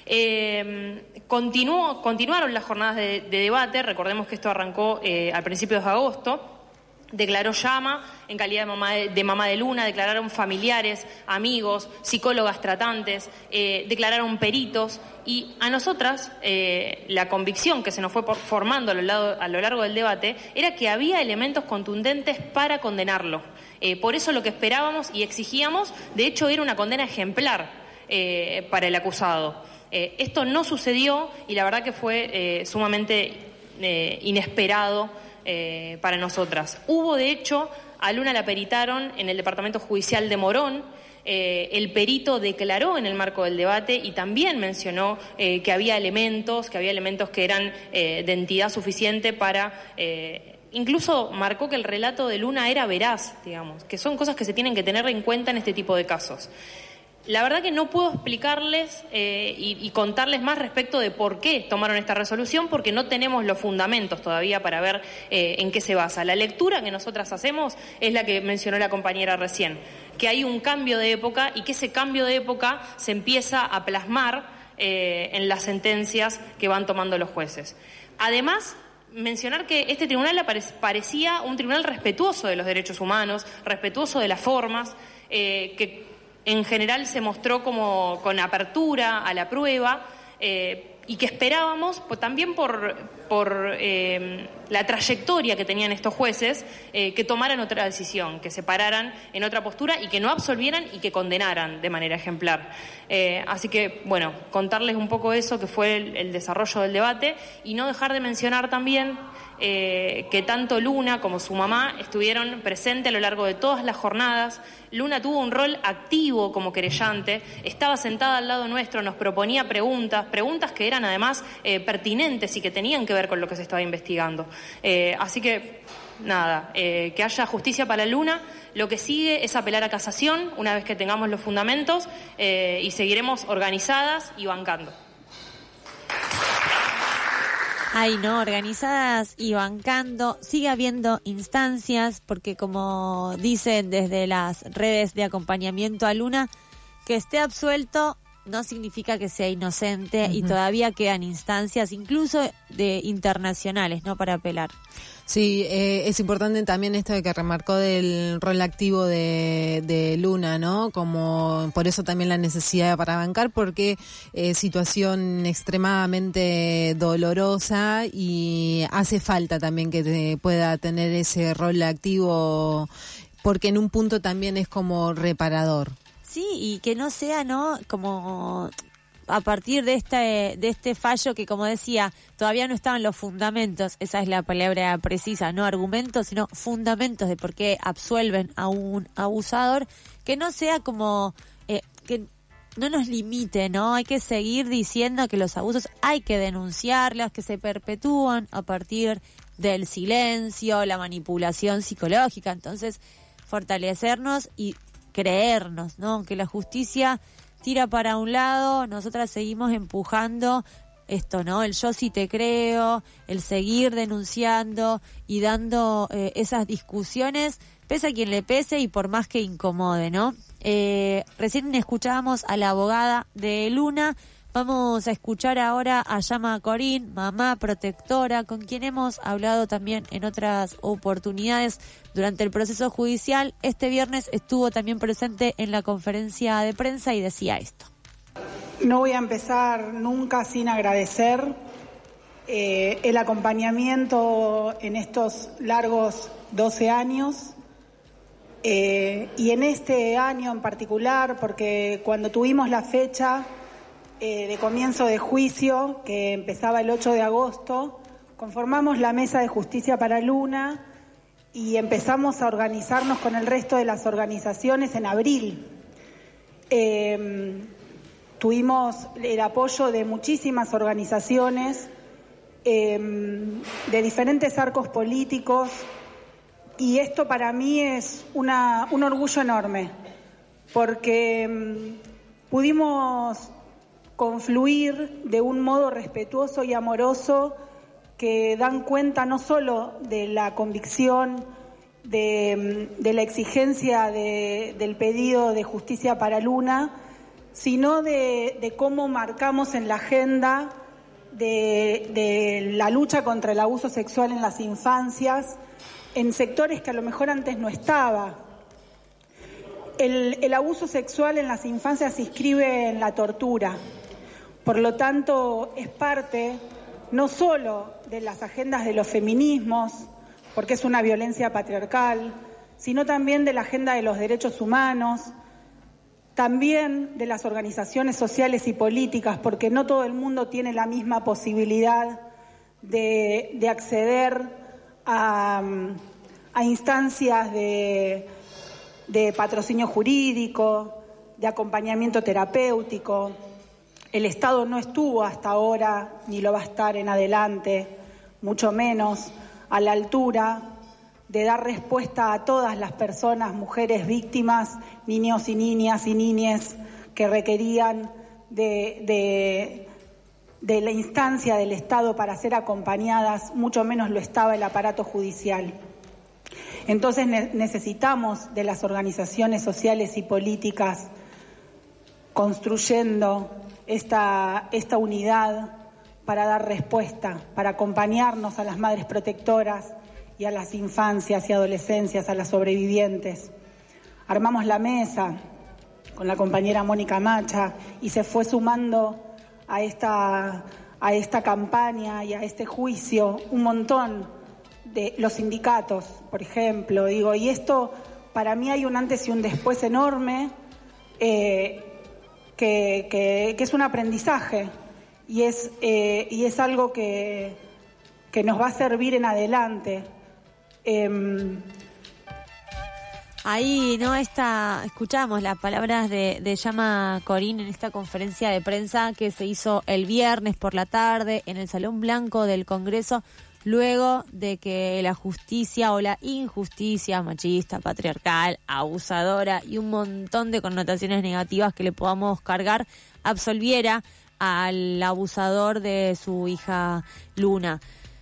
Speaker 5: Continuaron las jornadas de debate. Recordemos que esto arrancó a principios de agosto. Declaró Llama en calidad de mamá de Luna, declararon familiares, amigos, psicólogas tratantes, declararon peritos, y a nosotras la convicción que se nos fue formando a lo largo del debate era que había elementos contundentes para condenarlo. Por eso lo que esperábamos y exigíamos, de hecho, era una condena ejemplar para el acusado. Esto no sucedió y la verdad que fue sumamente inesperado para nosotras. Hubo, de hecho, a Luna la peritaron en el Departamento Judicial de Morón. El perito declaró en el marco del debate y también mencionó que había elementos que eran de entidad suficiente para... incluso marcó que el relato de Luna era veraz, digamos, que son cosas que se tienen que tener en cuenta en este tipo de casos. La verdad que no puedo explicarles y contarles más respecto de por qué tomaron esta resolución, porque no tenemos los fundamentos todavía para ver en qué se basa. La lectura que nosotras hacemos es la que mencionó la compañera recién, que hay un cambio de época y que ese cambio de época se empieza a plasmar en las sentencias que van tomando los jueces. Además, mencionar que este tribunal parecía un tribunal respetuoso de los derechos humanos, respetuoso de las formas, que en general se mostró como con apertura a la prueba, y que esperábamos también por la trayectoria que tenían estos jueces, que tomaran otra decisión, que se pararan en otra postura y que no absolvieran y que condenaran de manera ejemplar. Así que, bueno, contarles un poco eso, que fue el desarrollo del debate, y no dejar de mencionar también que tanto Luna como su mamá estuvieron presentes a lo largo de todas las jornadas. Luna tuvo un rol activo como querellante, estaba sentada al lado nuestro, nos proponía preguntas que eran además pertinentes y que tenían que ver con lo que se estaba investigando. Así que, nada, que haya justicia para Luna. Lo que sigue es apelar a casación una vez que tengamos los fundamentos, y seguiremos organizadas y bancando.
Speaker 4: Ay, no, organizadas y bancando. Sigue habiendo instancias, porque como dicen desde las redes de acompañamiento a Luna, que esté absuelto no significa que sea inocente, y todavía quedan instancias, incluso de internacionales, ¿no?, para apelar.
Speaker 3: Sí, es importante también esto de que remarcó del rol activo de Luna, ¿no? Como por eso también la necesidad para bancar, porque situación extremadamente dolorosa, y hace falta también que pueda tener ese rol activo, porque en un punto también es como reparador.
Speaker 4: Sí, y que no sea, ¿no?, como a partir de este fallo que, como decía, todavía no estaban los fundamentos, esa es la palabra precisa, no argumentos, sino fundamentos de por qué absuelven a un abusador, que no sea como, que no nos limite, ¿no? Hay que seguir diciendo que los abusos hay que denunciarlos, que se perpetúan a partir del silencio, la manipulación psicológica. Entonces, fortalecernos y creernos, ¿no? Que la justicia tira para un lado, nosotras seguimos empujando esto, ¿no? El yo sí te creo, el seguir denunciando y dando esas discusiones, pese a quien le pese y por más que incomode, ¿no? Recién escuchábamos a la abogada de Luna Vamos a escuchar ahora a Llama Corín, mamá protectora, con quien hemos hablado también en otras oportunidades durante el proceso judicial. Este viernes estuvo también presente en la conferencia de prensa y decía esto.
Speaker 7: No voy a empezar nunca sin agradecer el acompañamiento en estos largos 12 años y en este año en particular, porque cuando tuvimos la fecha de comienzo de juicio, que empezaba el 8 de agosto, conformamos la Mesa de Justicia para Luna y empezamos a organizarnos con el resto de las organizaciones en abril. Tuvimos el apoyo de muchísimas organizaciones, de diferentes arcos políticos, y esto para mí es un orgullo enorme, porque pudimos confluir de un modo respetuoso y amoroso que dan cuenta no solo de la convicción, de la exigencia del pedido de justicia para Luna, sino de cómo marcamos en la agenda de la lucha contra el abuso sexual en las infancias, en sectores que a lo mejor antes no estaba. El abuso sexual en las infancias se inscribe en la tortura. Por lo tanto, es parte no solo de las agendas de los feminismos, porque es una violencia patriarcal, sino también de la agenda de los derechos humanos, también de las organizaciones sociales y políticas, porque no todo el mundo tiene la misma posibilidad de acceder a instancias de patrocinio jurídico, de acompañamiento terapéutico. El Estado no estuvo hasta ahora, ni lo va a estar en adelante, mucho menos a la altura de dar respuesta a todas las personas, mujeres víctimas, niños y niñas y niñes que requerían de la instancia del Estado para ser acompañadas, mucho menos lo estaba el aparato judicial. Entonces necesitamos de las organizaciones sociales y políticas construyendo esta unidad para dar respuesta, para acompañarnos a las madres protectoras y a las infancias y adolescencias, a las sobrevivientes. Armamos la mesa con la compañera Mónica Macha y se fue sumando a esta campaña y a este juicio un montón de los sindicatos, por ejemplo. Y esto para mí hay un antes y un después enorme, que es un aprendizaje y es algo que nos va a servir en adelante.
Speaker 4: Ahí escuchamos las palabras de Llama Corín en esta conferencia de prensa que se hizo el viernes por la tarde en el Salón Blanco del Congreso, luego de que la justicia o la injusticia machista, patriarcal, abusadora y un montón de connotaciones negativas que le podamos cargar absolviera al abusador de su hija Luna.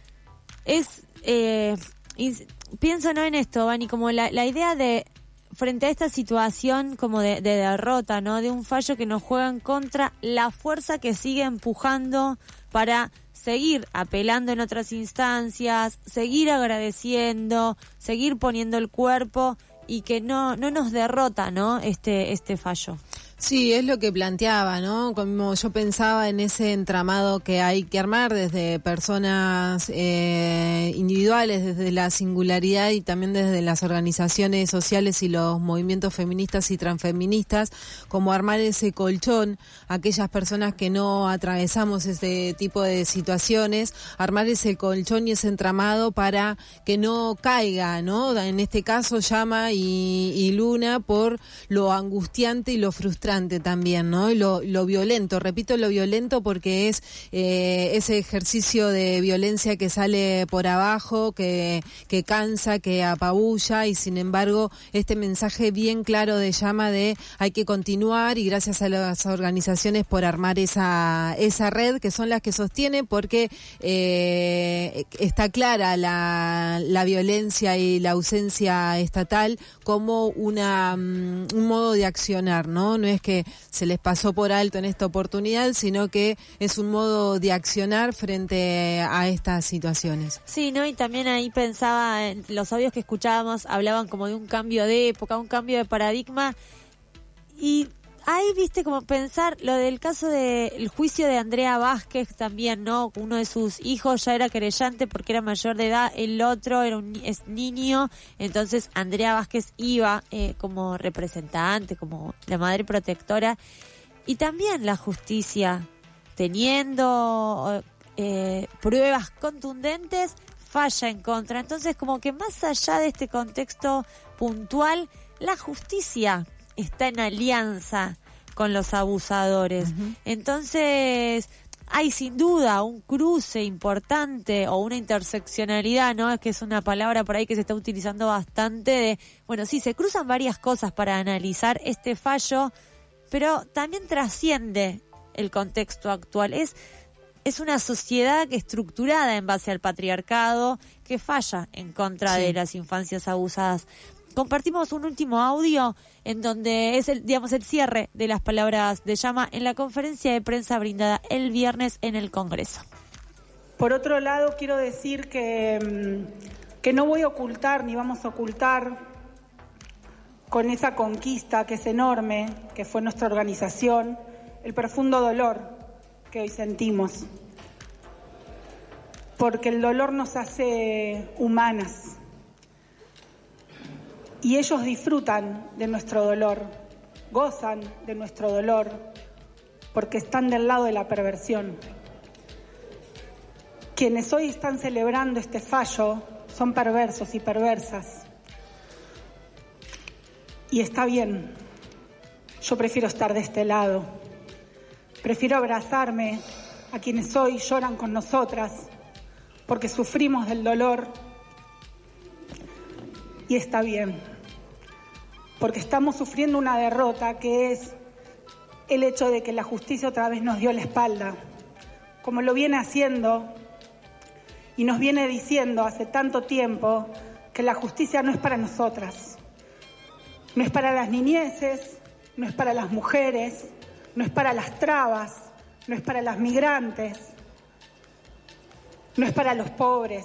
Speaker 4: Pienso en esto, Vani, como la idea de, frente a esta situación como de derrota, ¿no? De un fallo que nos juega en contra, la fuerza que sigue empujando para seguir apelando en otras instancias, seguir agradeciendo, seguir poniendo el cuerpo y que no nos derrota, ¿no? Este fallo.
Speaker 3: Sí, es lo que planteaba, ¿no? Como yo pensaba en ese entramado que hay que armar desde personas individuales, desde la singularidad y también desde las organizaciones sociales y los movimientos feministas y transfeministas, como armar ese colchón, aquellas personas que no atravesamos ese tipo de situaciones, armar ese colchón y ese entramado para que no caiga, ¿no? En este caso Llama y Luna por lo angustiante y lo frustrante también, ¿no? Y lo violento, repito, lo violento porque es ese ejercicio de violencia que sale por abajo, que cansa, que apabulla, y sin embargo este mensaje bien claro de Llama de hay que continuar, y gracias a las organizaciones por armar esa red que son las que sostienen, porque está clara la violencia y la ausencia estatal como un modo de accionar, ¿no? No es es que se les pasó por alto en esta oportunidad, sino que es un modo de accionar frente a estas situaciones.
Speaker 4: Sí, ¿no? Y también ahí pensaba, en los audios que escuchábamos hablaban como de un cambio de época, un cambio de paradigma, y ahí viste como pensar lo del caso del juicio de Andrea Vázquez también, ¿no? Uno de sus hijos ya era querellante porque era mayor de edad, el otro es niño, entonces Andrea Vázquez iba como representante, como la madre protectora, y también la justicia, teniendo pruebas contundentes, falla en contra. Entonces, como que más allá de este contexto puntual, la justicia está en alianza con los abusadores. Uh-huh. Entonces, hay sin duda un cruce importante o una interseccionalidad, ¿no? Es que es una palabra por ahí que se está utilizando bastante de, bueno, sí, se cruzan varias cosas para analizar este fallo, pero también trasciende el contexto actual. Es una sociedad que estructurada en base al patriarcado que falla en contra de las infancias abusadas. Compartimos un último audio en donde es el cierre de las palabras de Llama en la conferencia de prensa brindada el viernes en el Congreso.
Speaker 7: Por otro lado, quiero decir que no voy a ocultar ni vamos a ocultar con esa conquista que es enorme, que fue nuestra organización, el profundo dolor que hoy sentimos. Porque el dolor nos hace humanas. Y ellos disfrutan de nuestro dolor, gozan de nuestro dolor, porque están del lado de la perversión. Quienes hoy están celebrando este fallo son perversos y perversas. Y está bien, yo prefiero estar de este lado. Prefiero abrazarme a quienes hoy lloran con nosotras, porque sufrimos del dolor. Y está bien, porque estamos sufriendo una derrota que es el hecho de que la justicia otra vez nos dio la espalda, como lo viene haciendo y nos viene diciendo hace tanto tiempo que la justicia no es para nosotras, no es para las niñeces, no es para las mujeres, no es para las trabas, no es para las migrantes, no es para los pobres.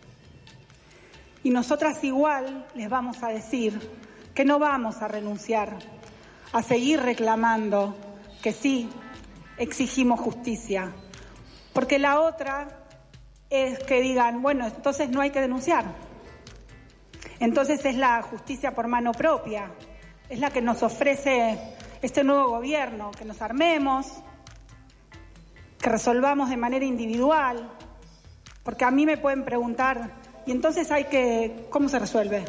Speaker 7: Y nosotras igual les vamos a decir que no vamos a renunciar, a seguir reclamando que sí, exigimos justicia. Porque la otra es que digan, bueno, entonces no hay que denunciar. Entonces es la justicia por mano propia, es la que nos ofrece este nuevo gobierno, que nos armemos, que resolvamos de manera individual. Porque a mí me pueden preguntar, y entonces ¿cómo se resuelve?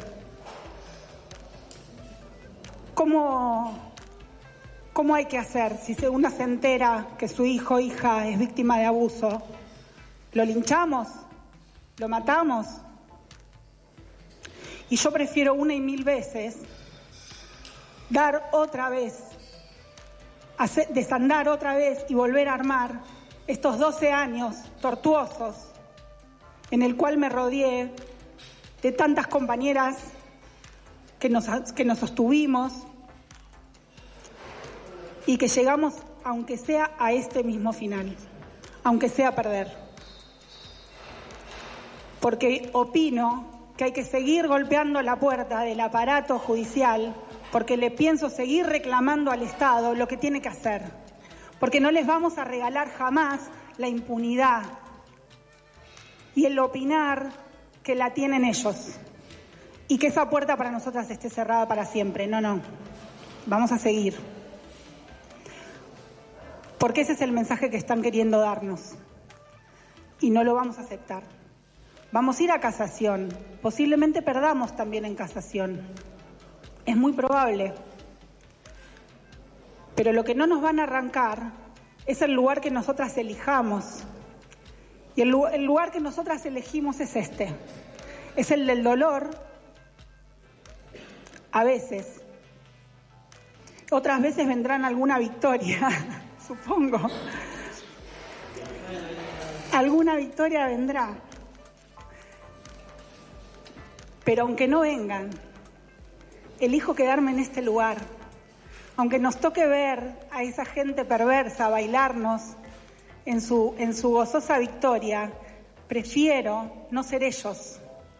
Speaker 7: ¿Cómo hay que hacer si una se entera que su hijo o hija es víctima de abuso? ¿Lo linchamos? ¿Lo matamos? Y yo prefiero una y mil veces dar otra vez, desandar otra vez y volver a armar estos 12 años tortuosos en el cual me rodeé de tantas compañeras que nos sostuvimos y que llegamos, aunque sea a este mismo final, aunque sea perder. Porque opino que hay que seguir golpeando la puerta del aparato judicial, porque le pienso seguir reclamando al Estado lo que tiene que hacer, porque no les vamos a regalar jamás la impunidad y el opinar que la tienen ellos y que esa puerta para nosotras esté cerrada para siempre. No, vamos a seguir. Porque ese es el mensaje que están queriendo darnos y no lo vamos a aceptar. Vamos a ir a casación, posiblemente perdamos también en casación, es muy probable, pero lo que no nos van a arrancar es el lugar que nosotras elijamos. Y el lugar que nosotras elegimos es este. Es el del dolor, a veces. Otras veces vendrán alguna victoria, supongo. Alguna victoria vendrá. Pero aunque no vengan, elijo quedarme en este lugar, Aunque nos toque ver a esa gente perversa bailarnos en su gozosa victoria, prefiero no ser ellos.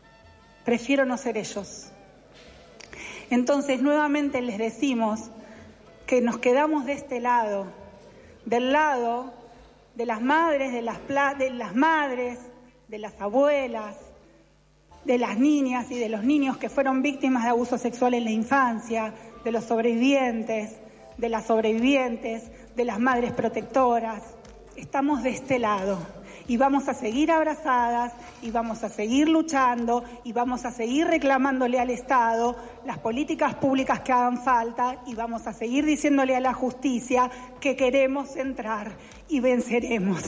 Speaker 7: Entonces, nuevamente les decimos que nos quedamos de este lado, del lado de las madres, de las madres, de las abuelas, de las niñas y de los niños que fueron víctimas de abuso sexual en la infancia, de los sobrevivientes, de las sobrevivientes, de las madres protectoras. Estamos de este lado y vamos a seguir abrazadas y vamos a seguir luchando y vamos a seguir reclamándole al Estado las políticas públicas que hagan falta y vamos a seguir diciéndole a la justicia que queremos entrar y venceremos.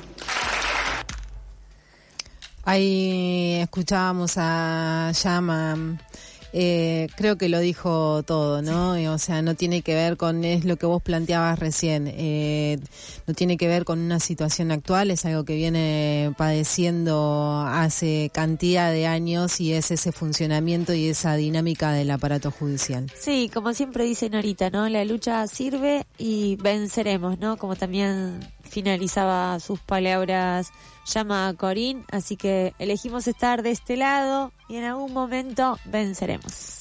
Speaker 3: Ahí escuchábamos a Llama, creo que lo dijo todo, ¿no? O sea, no tiene que ver con, es lo que vos planteabas recién, no tiene que ver con una situación actual, es algo que viene padeciendo hace cantidad de años y es ese funcionamiento y esa dinámica del aparato judicial.
Speaker 4: Sí, como siempre dicen ahorita, ¿no? La lucha sirve y venceremos, ¿no? Como también finalizaba sus palabras Llama Corín, así que elegimos estar de este lado y en algún momento venceremos.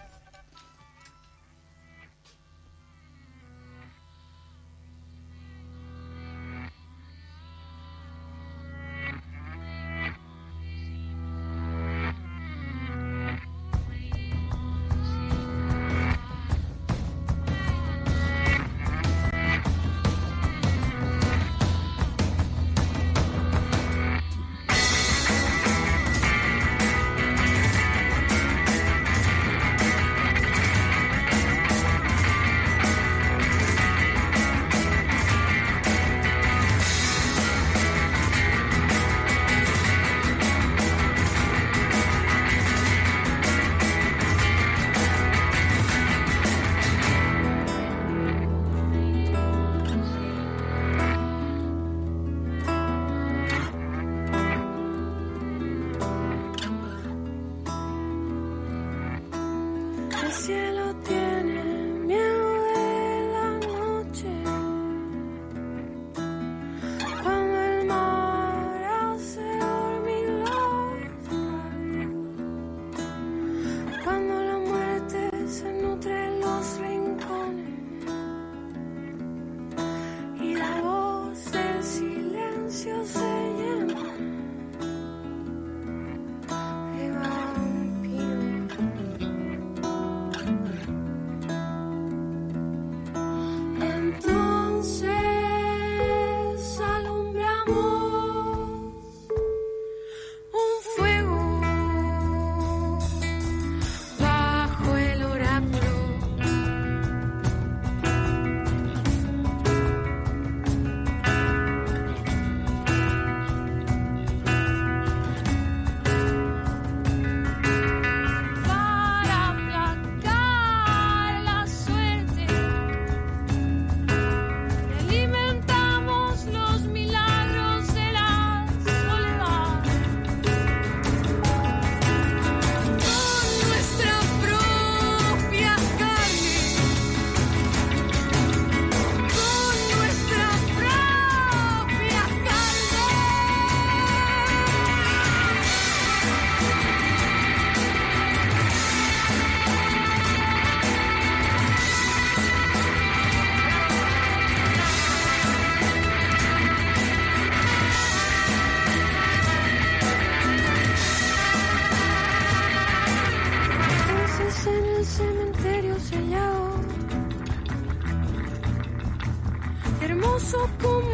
Speaker 6: hermoso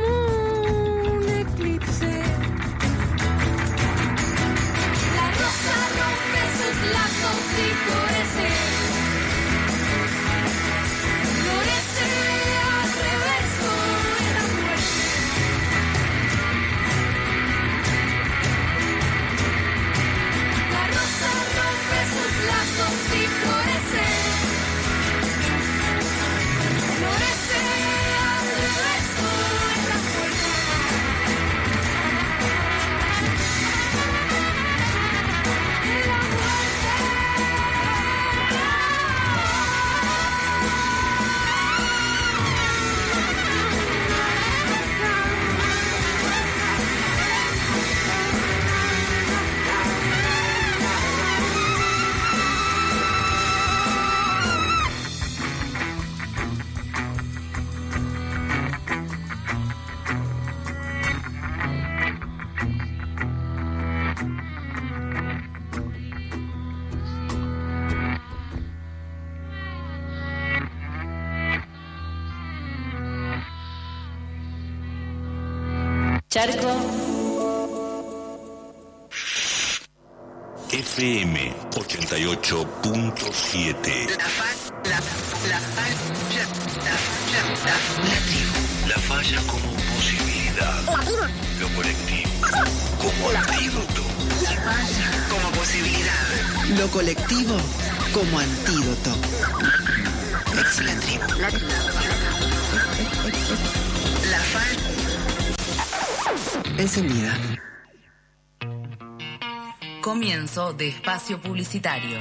Speaker 6: como un eclipse. La rosa rompe sus lazos y florece. Florece al reverso de la muerte. La rosa rompe sus lazos y florece. Florece al reverso de la puerta.
Speaker 2: Charco.
Speaker 17: FM 88.7. La falla como posibilidad. Lo colectivo como antídoto.
Speaker 13: La falla como posibilidad. Lo colectivo como antídoto. Es la tribu. La falla encendida.
Speaker 2: Comienzo de espacio publicitario.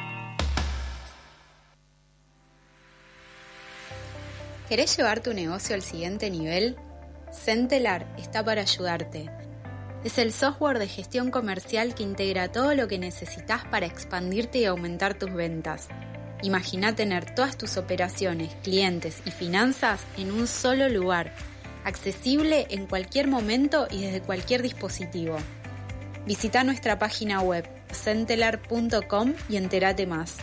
Speaker 8: ¿Querés llevar tu negocio al siguiente nivel? Centelar está para ayudarte. Es el software de gestión comercial que integra todo lo que necesitas para expandirte y aumentar tus ventas. Imagina tener todas tus operaciones, clientes y finanzas en un solo lugar, accesible en cualquier momento y desde cualquier dispositivo. Visita nuestra página web centelar.com y entérate más.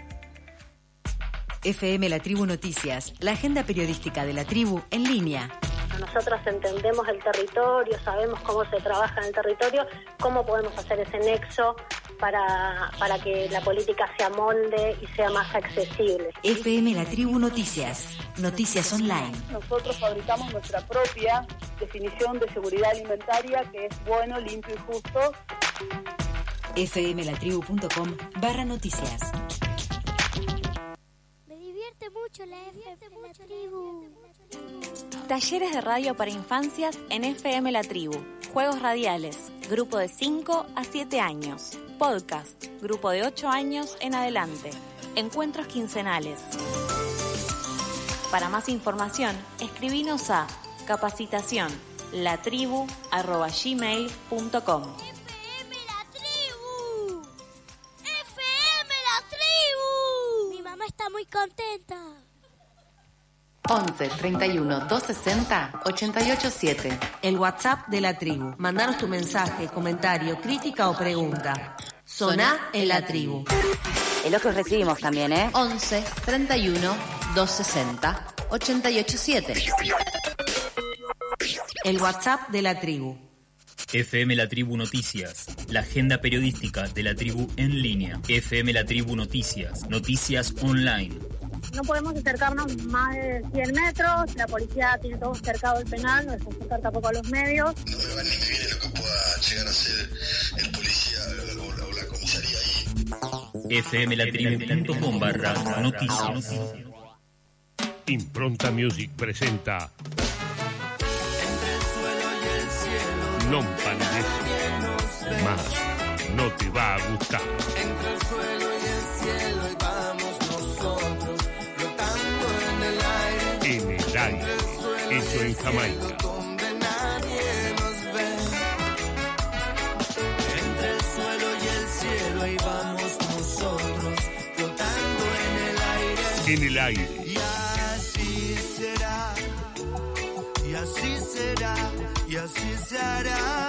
Speaker 2: FM La Tribu Noticias, la agenda periodística de la tribu en línea.
Speaker 11: Nosotros entendemos el territorio, sabemos cómo se trabaja en el territorio, cómo podemos hacer ese nexo para que la política se amolde y sea más accesible.
Speaker 2: FM La Tribu Noticias, noticias online.
Speaker 12: Nosotros fabricamos nuestra propia definición de seguridad alimentaria, que es bueno, limpio y justo.
Speaker 2: fmlatribu.com/noticias.
Speaker 18: Me divierte mucho la FM La Tribu.
Speaker 20: Talleres de radio para infancias en FM La Tribu. Juegos radiales, grupo de 5 a 7 años. Podcast, grupo de 8 años en adelante. Encuentros quincenales. Para más información, escribinos a capacitación.latribu@gmail.com.
Speaker 18: FM La Tribu. FM La Tribu. Mi mamá está muy contenta.
Speaker 2: 11 31 260 887. El WhatsApp de la tribu. Mandanos tu mensaje, comentario, crítica o pregunta. Soná en la tribu.
Speaker 4: Es lo que recibimos también,
Speaker 2: 11 31 260 887. El WhatsApp de la tribu.
Speaker 19: FM La Tribu Noticias, la agenda periodística de la tribu en línea. FM La Tribu Noticias, noticias online.
Speaker 11: No podemos acercarnos más de 100 metros, la policía tiene todo cercado el penal, no dejamos acercar tampoco a los medios.
Speaker 15: No me va ni me viene lo que pueda llegar a ser el policía o la comisaría ahí.
Speaker 19: fmlatribu.com/noticias.
Speaker 21: Impronta Music presenta Non Palidece. Más no te va a gustar.
Speaker 6: Entre el suelo y el cielo y vamos nosotros flotando en el aire.
Speaker 21: En el aire, hecho en Jamaica.
Speaker 6: Donde nadie nos ve. Entre el suelo y el cielo y vamos nosotros flotando en el aire.
Speaker 21: En el aire.
Speaker 6: Y así será. Y así será. Y así se hará.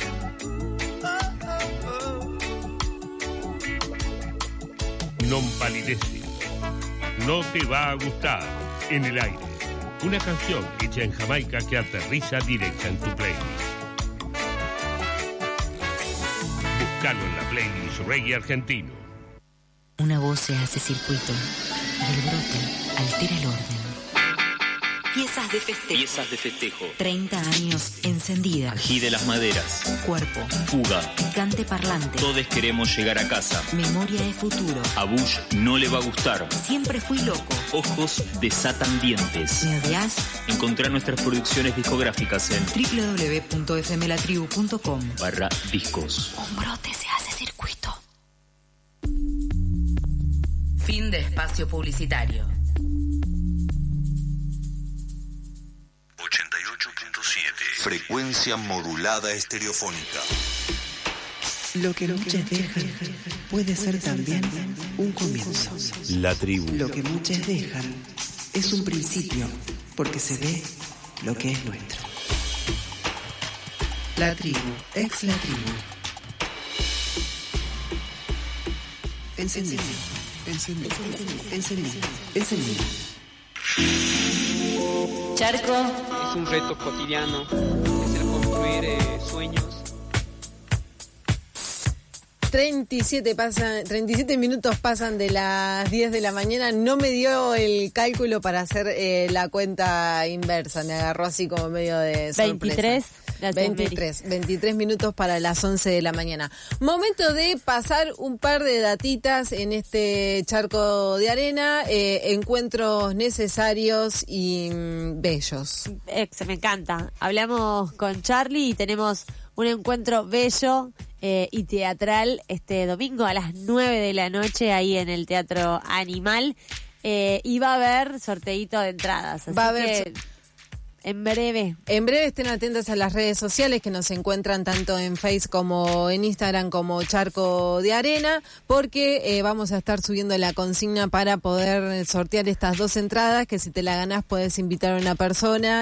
Speaker 21: Non Palidece. No te va a gustar. En el aire. Una canción hecha en Jamaica que aterriza directa en tu playlist. Búscalo en la playlist Reggae Argentino.
Speaker 2: Una voz se hace circuito y el brote altera el orden. Piezas de festejo.
Speaker 19: Piezas de festejo.
Speaker 2: 30 años encendida.
Speaker 19: Ají de las maderas.
Speaker 2: Cuerpo.
Speaker 19: Fuga.
Speaker 2: Picante parlante.
Speaker 19: Todos queremos llegar a casa.
Speaker 2: Memoria de futuro.
Speaker 19: A Bush no le va a gustar.
Speaker 2: Siempre fui loco.
Speaker 19: Ojos desatan dientes.
Speaker 2: ¿Me odias?
Speaker 19: Encontrá nuestras producciones discográficas en
Speaker 2: www.fmlatribu.com/discos. Un brote se hace circuito. Fin de espacio publicitario.
Speaker 17: 88.7. Frecuencia modulada estereofónica.
Speaker 13: Lo que muchos dejan puede ser también un comienzo.
Speaker 17: La tribu.
Speaker 13: Lo que muchos dejan es un principio, porque se ve lo que es nuestro. La tribu, ex la tribu. Encendido, encendido, encendido, encendido.
Speaker 2: Charco.
Speaker 22: Es un reto cotidiano, es el construir
Speaker 9: construir sueños.
Speaker 3: 37 minutos pasan de las 10 de la mañana. No me dio el cálculo para hacer la cuenta inversa. Me agarró así como medio de sorpresa. 23 minutos para las 11 de la mañana. Momento de pasar un par de datitas en este charco de arena. Encuentros necesarios y bellos.
Speaker 4: Me encanta. Hablamos con Charlie y tenemos un encuentro bello y teatral este domingo a las 9 de la noche ahí en el Teatro Animal. Y va a haber sorteíto de entradas. Así
Speaker 3: va a haber
Speaker 4: que en breve
Speaker 3: estén atentos a las redes sociales que nos encuentran tanto en Face como en Instagram como Charco de Arena, porque vamos a estar subiendo la consigna para poder sortear estas 2 entradas, que si te la ganás puedes invitar a una persona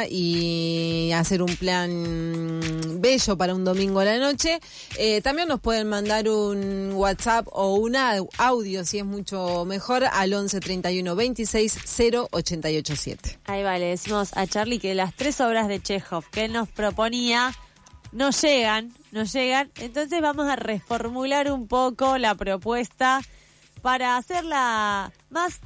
Speaker 3: y hacer un plan bello para un domingo a la noche. También nos pueden mandar un WhatsApp o un audio, si es mucho mejor, al 11 31 26 0 887.
Speaker 4: Ahí va, le decimos a Charlie que las 3 obras de Chekhov que él nos proponía no llegan, entonces vamos a reformular un poco la propuesta para hacerla más,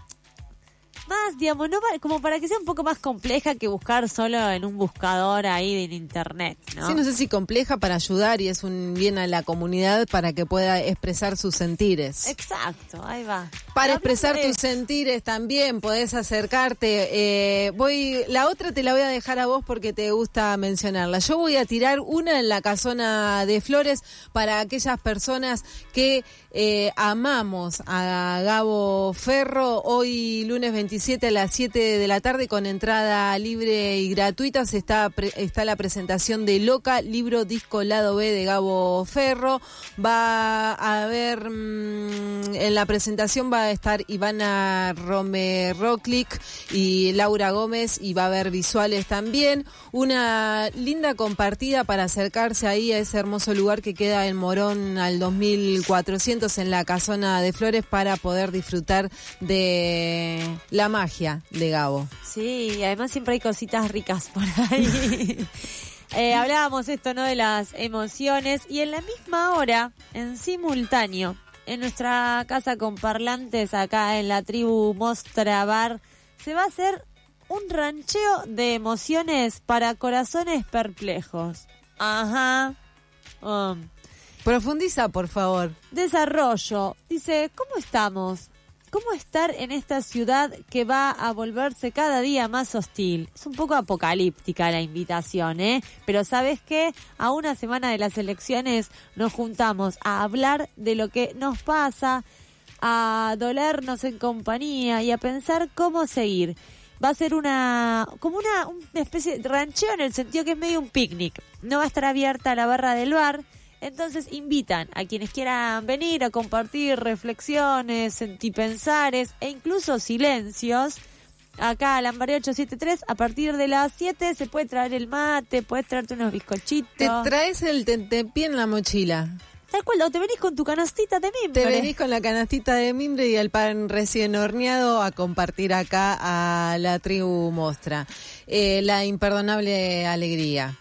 Speaker 4: digamos, no como para que sea un poco más compleja que buscar solo en un buscador ahí en internet, ¿no?
Speaker 3: Sí, no sé si compleja para ayudar y es un bien a la comunidad para que pueda expresar sus sentires.
Speaker 4: Exacto, ahí va.
Speaker 3: Para expresar tus sentires también podés acercarte. La otra te la voy a dejar a vos porque te gusta mencionarla. Yo voy a tirar una en la Casona de Flores para aquellas personas que amamos a Gabo Ferro. Hoy lunes 27 a las 7 de la tarde con entrada libre y gratuita está la presentación de Loca, libro disco lado B de Gabo Ferro. Va a haber en la presentación va a estar Ivana Romeroklik y Laura Gómez y va a haber visuales también. Una linda compartida para acercarse ahí a ese hermoso lugar que queda en Morón al 2400 en la Casona de Flores para poder disfrutar de la magia de Gabo.
Speaker 4: Sí, y además siempre hay cositas ricas por ahí. Hablábamos esto, ¿no? De las emociones y en la misma hora, en simultáneo, en nuestra casa con parlantes acá en la tribu Mostra Bar, se va a hacer un rancheo de emociones para corazones perplejos. Ajá.
Speaker 3: Profundiza, por favor.
Speaker 4: Desarrollo. Dice, ¿cómo estamos? ¿Cómo estar en esta ciudad que va a volverse cada día más hostil? Es un poco apocalíptica la invitación, ¿eh? Pero ¿sabes qué? A una semana de las elecciones nos juntamos a hablar de lo que nos pasa, a dolernos en compañía y a pensar cómo seguir. Va a ser una especie de rancheo en el sentido que es medio un picnic. No va a estar abierta la barra del bar. Entonces invitan a quienes quieran venir a compartir reflexiones, sentipensares e incluso silencios. Acá a Lambaré 873, a partir de las 7 se puede traer el mate, puedes traerte unos bizcochitos.
Speaker 3: Te traes el tentempié en la mochila.
Speaker 4: Tal cual, o te venís con tu canastita de mimbre.
Speaker 3: Te venís con la canastita de mimbre y el pan recién horneado a compartir acá a la tribu Mostra. La imperdonable alegría.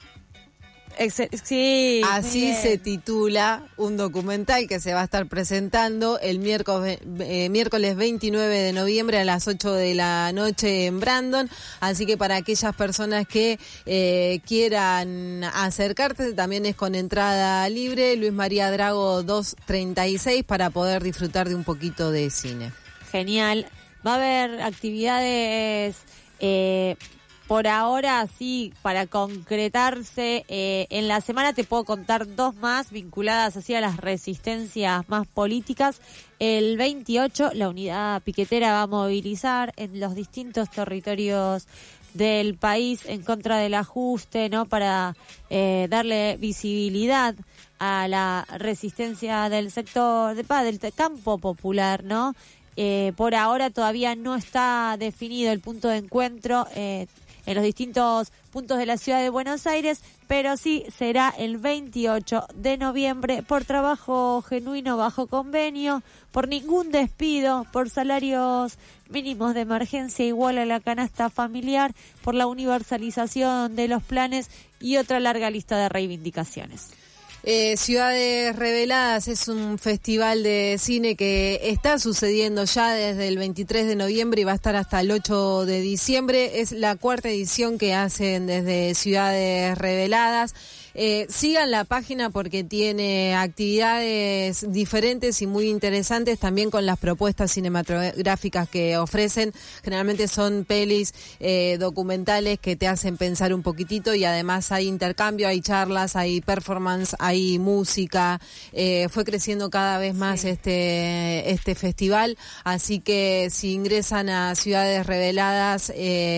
Speaker 4: Sí,
Speaker 3: así se titula un documental que se va a estar presentando el miércoles 29 de noviembre a las 8 de la noche en Brandon, así que para aquellas personas que quieran acercarse también es con entrada libre, Luis María Drago 236 para poder disfrutar de un poquito de cine.
Speaker 4: Genial, va a haber actividades por ahora, sí, para concretarse, en la semana te puedo contar 2 más vinculadas así a las resistencias más políticas. El 28, la unidad piquetera va a movilizar en los distintos territorios del país en contra del ajuste, ¿no? Para darle visibilidad a la resistencia del sector, del campo popular, ¿no? Por ahora todavía no está definido el punto de encuentro. en los distintos puntos de la ciudad de Buenos Aires, pero sí será el 28 de noviembre por trabajo genuino bajo convenio, por ningún despido, por salarios mínimos de emergencia igual a la canasta familiar, por la universalización de los planes y otra larga lista de reivindicaciones.
Speaker 3: Ciudades Reveladas es un festival de cine que está sucediendo ya desde el 23 de noviembre y va a estar hasta el 8 de diciembre. Es la 4ª edición que hacen desde Ciudades Reveladas. Sigan la página porque tiene actividades diferentes y muy interesantes, también con las propuestas cinematográficas que ofrecen. Generalmente son pelis documentales que te hacen pensar un poquitito, y además hay intercambio, hay charlas, hay performance, hay música. Fue creciendo cada vez más este festival, así que si ingresan a Ciudades Reveladas,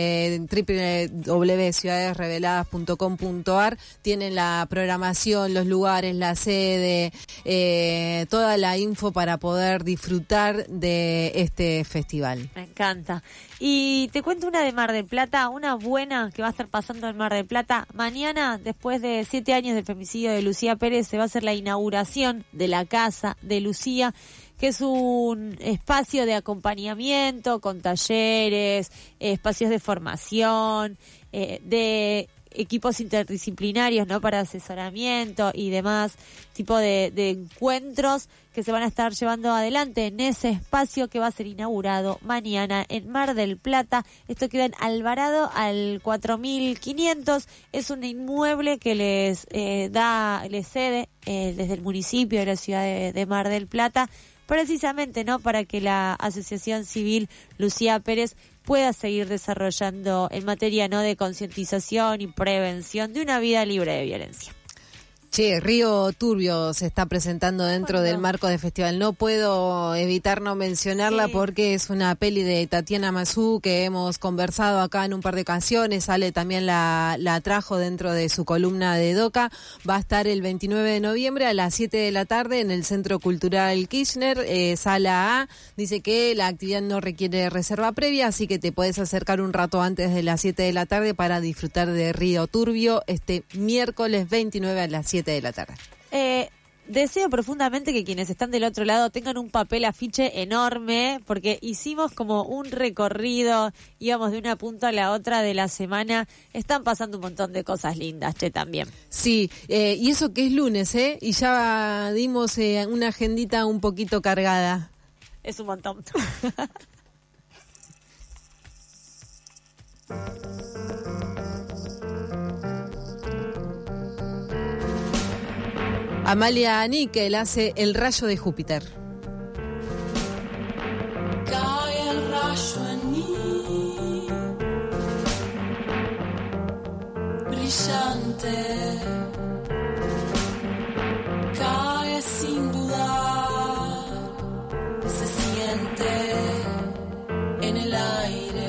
Speaker 3: www.ciudadesreveladas.com.ar, tienen la programación, los lugares, la sede, toda la info para poder disfrutar de este festival.
Speaker 4: Me encanta. Y te cuento una de Mar del Plata, una buena que va a estar pasando en Mar del Plata. Mañana, después de 7 años del femicidio de Lucía Pérez, se va a hacer la inauguración de la Casa de Lucía, que es un espacio de acompañamiento con talleres, espacios de formación, de equipos interdisciplinarios, ¿no?, para asesoramiento y demás tipo de encuentros que se van a estar llevando adelante en ese espacio que va a ser inaugurado mañana en Mar del Plata. Esto queda en Alvarado al 4500. Es un inmueble que les cede desde el municipio de la ciudad de Mar del Plata, precisamente, ¿no?, para que la Asociación Civil Lucía Pérez pueda seguir desarrollando en materia, ¿no?, de concientización y prevención de una vida libre de violencia.
Speaker 3: Che, Río Turbio se está presentando dentro del marco del festival. No puedo evitar no mencionarla porque es una peli de Tatiana Masu que hemos conversado acá en un par de ocasiones. Ale también la trajo dentro de su columna de Doca. Va a estar el 29 de noviembre a las 7 de la tarde en el Centro Cultural Kirchner, Sala A. Dice que la actividad no requiere reserva previa, así que te puedes acercar un rato antes de las 7 de la tarde para disfrutar de Río Turbio este miércoles 29 a las 7 de la tarde.
Speaker 4: Deseo profundamente que quienes están del otro lado tengan un papel afiche enorme, porque hicimos como un recorrido, íbamos de una punta a la otra de la semana. Están pasando un montón de cosas lindas, che, también.
Speaker 3: Sí, y eso que es lunes, y ya dimos una agendita un poquito cargada.
Speaker 4: Es un montón.
Speaker 3: Amalia Níquel hace El rayo de Júpiter.
Speaker 6: Cae el rayo en mí, brillante, cae sin dudar, se siente en el aire.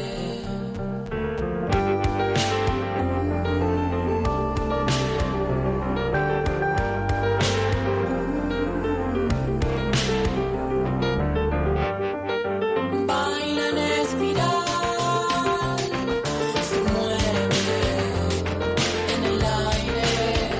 Speaker 6: En el aire.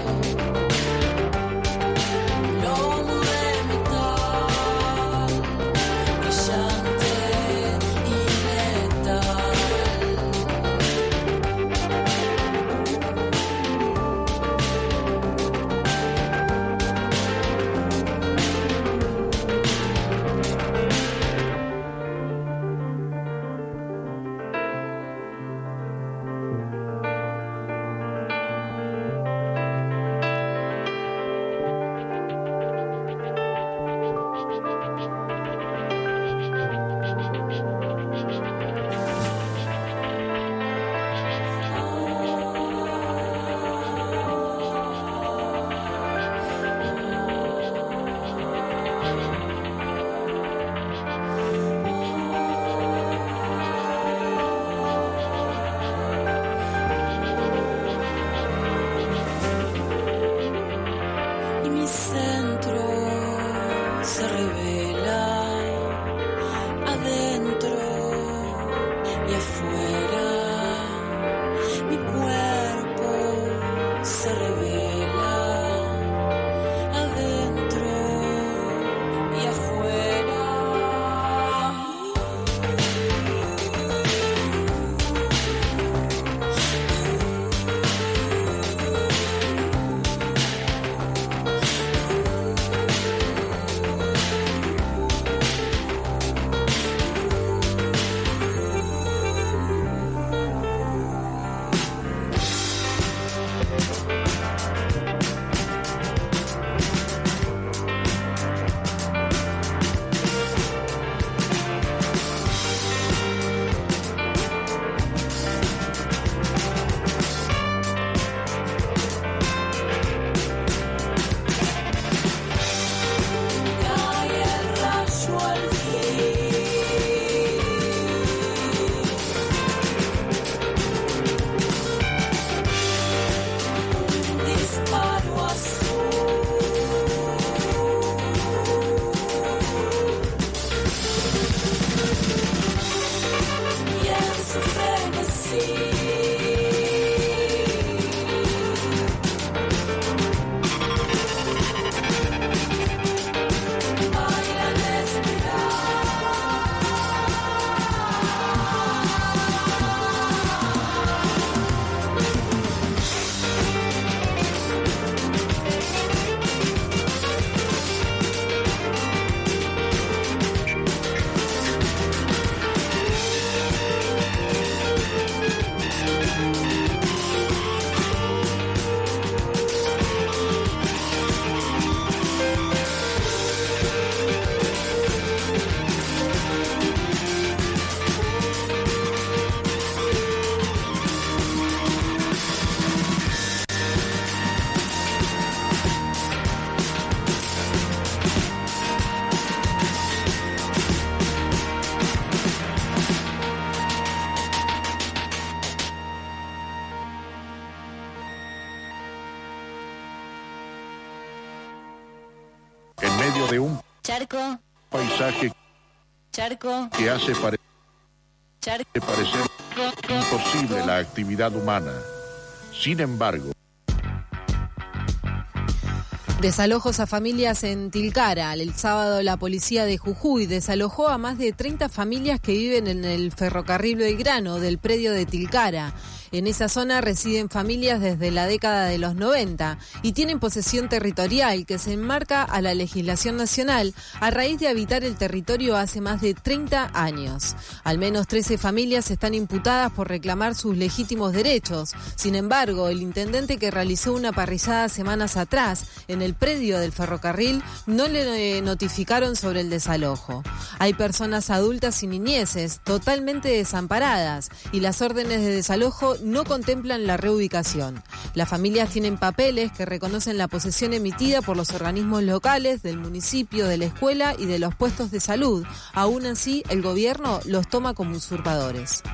Speaker 9: medio de un
Speaker 22: Charco.
Speaker 9: paisaje
Speaker 22: Charco.
Speaker 9: que hace parecer imposible la actividad humana. Sin embargo,
Speaker 3: Desalojos a familias en Tilcara. El sábado la policía de Jujuy desalojó a más de 30 familias que viven en el ferrocarril Belgrano del predio de Tilcara. En esa zona residen familias desde la década de los 90 y tienen posesión territorial que se enmarca a la legislación nacional a raíz de habitar el territorio hace más de 30 años. Al menos 13 familias están imputadas por reclamar sus legítimos derechos. Sin embargo, el intendente que realizó una parrillada semanas atrás en el predio del ferrocarril no le notificaron sobre el desalojo. Hay personas adultas y niñeces totalmente desamparadas y las órdenes de desalojo no contemplan la reubicación. Las familias tienen papeles que reconocen la posesión emitida por los organismos locales, del municipio, de la escuela y de los puestos de salud. Aún así, el gobierno los toma como usurpadores.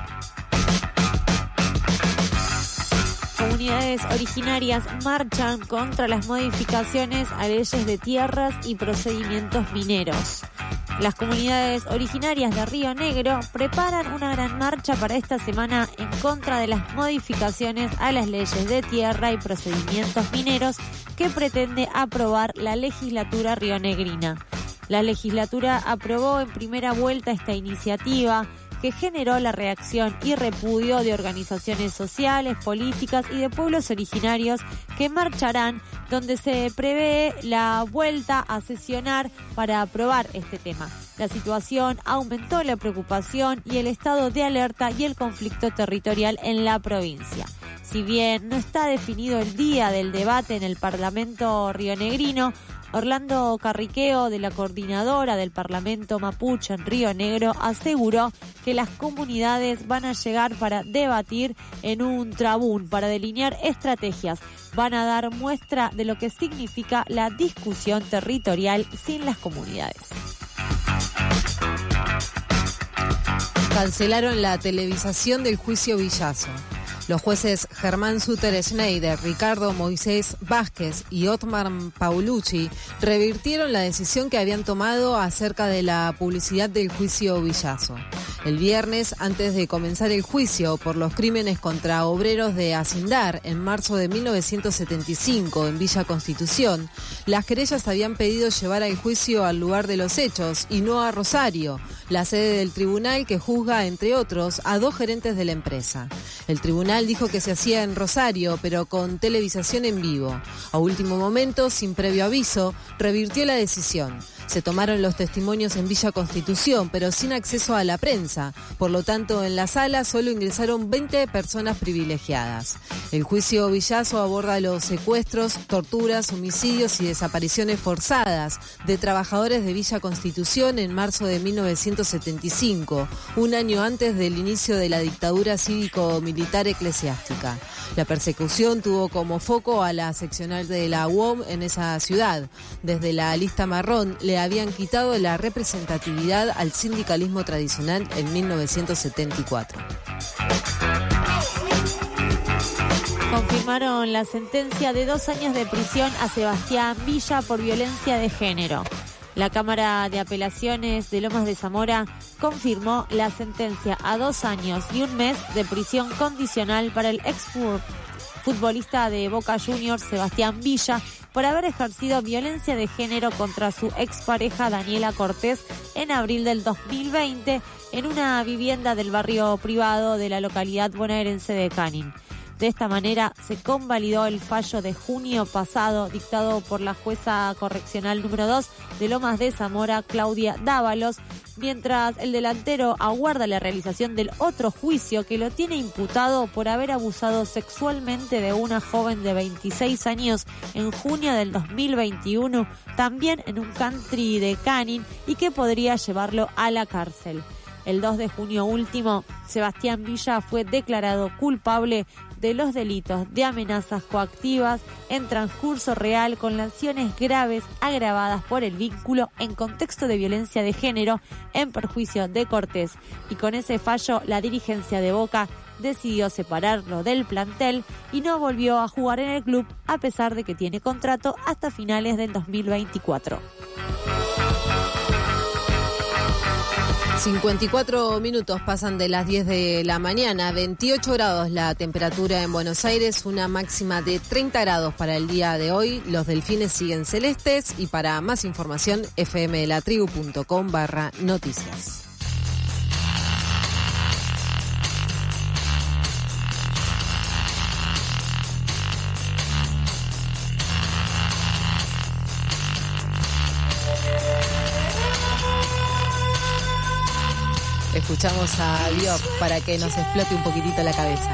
Speaker 23: Comunidades originarias marchan contra las modificaciones a leyes de tierras y procedimientos mineros. Las comunidades originarias de Río Negro preparan una gran marcha para esta semana en contra de las modificaciones a las leyes de tierra y procedimientos mineros que pretende aprobar la legislatura rionegrina. La legislatura aprobó en primera vuelta esta iniciativa, que generó la reacción y repudio de organizaciones sociales, políticas y de pueblos originarios que marcharán, donde se prevé la vuelta a sesionar para aprobar este tema. La situación aumentó la preocupación y el estado de alerta y el conflicto territorial en la provincia. Si bien no está definido el día del debate en el Parlamento rionegrino, Orlando Carriqueo, de la coordinadora del Parlamento Mapuche en Río Negro, aseguró que las comunidades van a llegar para debatir en un trabún, para delinear estrategias. Van a dar muestra de lo que significa la discusión territorial sin las comunidades.
Speaker 3: Cancelaron la televisación del juicio Villazo. Los jueces Germán Suter Schneider, Ricardo Moisés Vázquez y Otmar Paulucci revirtieron la decisión que habían tomado acerca de la publicidad del juicio Villazo. El viernes, antes de comenzar el juicio por los crímenes contra obreros de Acindar en marzo de 1975 en Villa Constitución, las querellas habían pedido llevar el juicio al lugar de los hechos y no a Rosario, la sede del tribunal que juzga, entre otros, a 2 gerentes de la empresa. El tribunal dijo que se hacía en Rosario, pero con televisación en vivo. A último momento, sin previo aviso, revirtió la decisión. Se tomaron los testimonios en Villa Constitución, pero sin acceso a la prensa. Por lo tanto, en la sala solo ingresaron 20 personas privilegiadas. El juicio Villazo aborda los secuestros, torturas, homicidios y desapariciones forzadas de trabajadores de Villa Constitución en marzo de 1975, un año antes del inicio de la dictadura cívico-militar eclesiástica. La persecución tuvo como foco a la seccional de la UOM en esa ciudad. Desde la lista marrón le habían quitado la representatividad al sindicalismo tradicional en 1974.
Speaker 23: Confirmaron la sentencia de 2 años de prisión a Sebastián Villa por violencia de género. La Cámara de Apelaciones de Lomas de Zamora confirmó la sentencia a 2 años y 1 mes de prisión condicional para el exfutbolista de Boca Juniors, Sebastián Villa, por haber ejercido violencia de género contra su expareja Daniela Cortés en abril del 2020 en una vivienda del barrio privado de la localidad bonaerense de Canin. De esta manera se convalidó el fallo de junio pasado dictado por la jueza correccional número 2 de Lomas de Zamora, Claudia Dávalos, mientras el delantero aguarda la realización del otro juicio que lo tiene imputado por haber abusado sexualmente de una joven de 26 años en junio del 2021, también en un country de Canin, y que podría llevarlo a la cárcel. El 2 de junio último, Sebastián Villa fue declarado culpable de los delitos de amenazas coactivas en transcurso real con lesiones graves agravadas por el vínculo en contexto de violencia de género en perjuicio de Cortés. Y con ese fallo, la dirigencia de Boca decidió separarlo del plantel y no volvió a jugar en el club a pesar de que tiene contrato hasta finales del 2024.
Speaker 3: 54 minutos pasan de las 10 de la mañana, 28 grados la temperatura en Buenos Aires, una máxima de 30 grados para el día de hoy. Los delfines siguen celestes y para más información fmdelatribu.com/noticias. Escuchamos a Diop para que nos explote un poquitito la cabeza.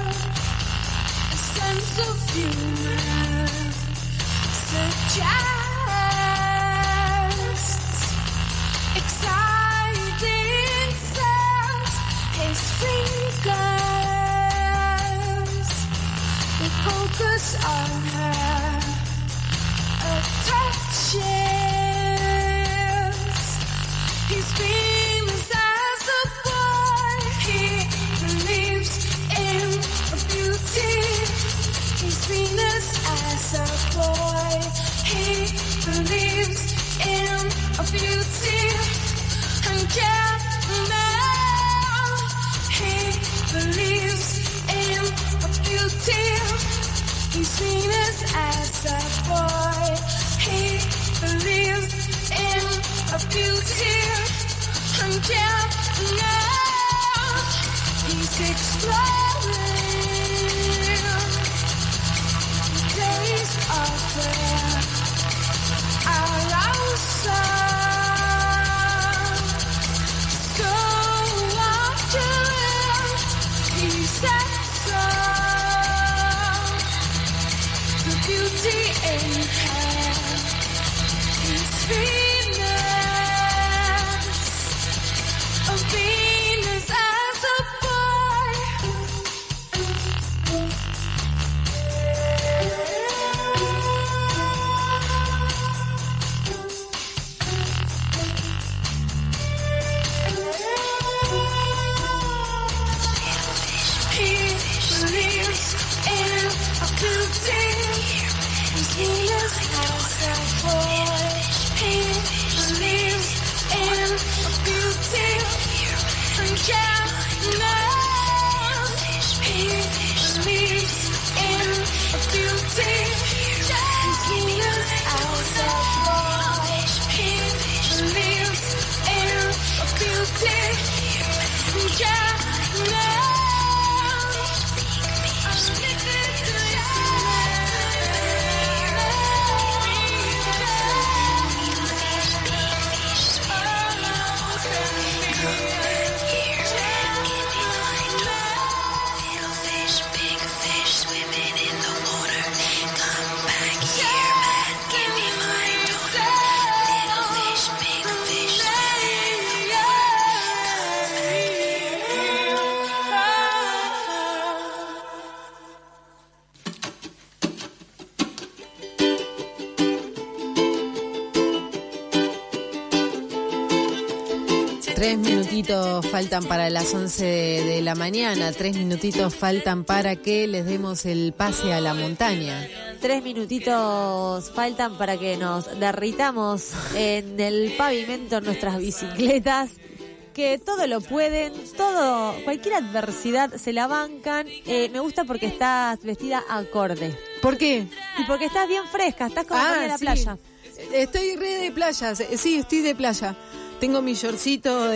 Speaker 3: Tres minutitos faltan para las 11 de la mañana, 3 minutitos faltan para que les demos el pase a la montaña.
Speaker 23: 3 minutitos faltan para que nos derritamos en el pavimento en nuestras bicicletas, que todo lo pueden, cualquier adversidad se la bancan. Me gusta porque estás vestida acorde.
Speaker 3: ¿Por qué?
Speaker 23: Y porque estás bien fresca, estás como en la playa.
Speaker 3: Estoy re de playa, sí, estoy de playa. Tengo mi shortcito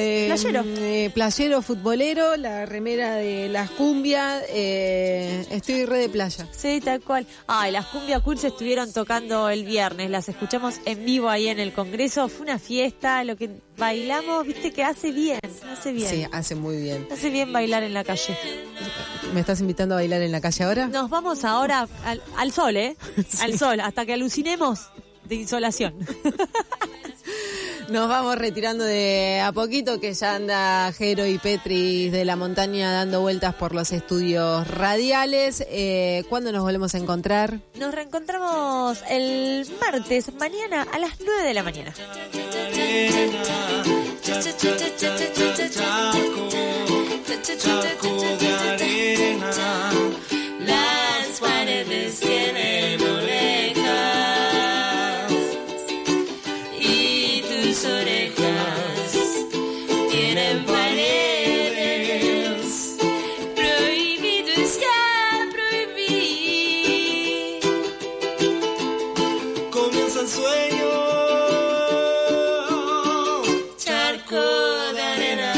Speaker 3: de playero futbolero, la remera de las cumbias, estoy re de playa.
Speaker 23: Sí, tal cual. Ay, las Cumbia Cool se estuvieron tocando el viernes, las escuchamos en vivo ahí en el Congreso, fue una fiesta, lo que bailamos, viste que hace bien.
Speaker 3: Sí, hace muy bien.
Speaker 23: Hace bien bailar en la calle.
Speaker 3: ¿Me estás invitando a bailar en la calle ahora?
Speaker 23: Nos vamos ahora al sol,
Speaker 3: Sí.
Speaker 23: Al sol, hasta que alucinemos de insolación.
Speaker 3: Nos vamos retirando de a poquito, que ya anda Jero y Petri de la montaña dando vueltas por los estudios radiales. ¿Cuándo nos volvemos a encontrar?
Speaker 23: Nos reencontramos el martes, mañana a las 9 de la mañana.
Speaker 6: charco de arena. Las paredes tienen orejas y tus orejas tienen paredes. Prohibido es ya prohibir. Comienza el sueño, charco de arena.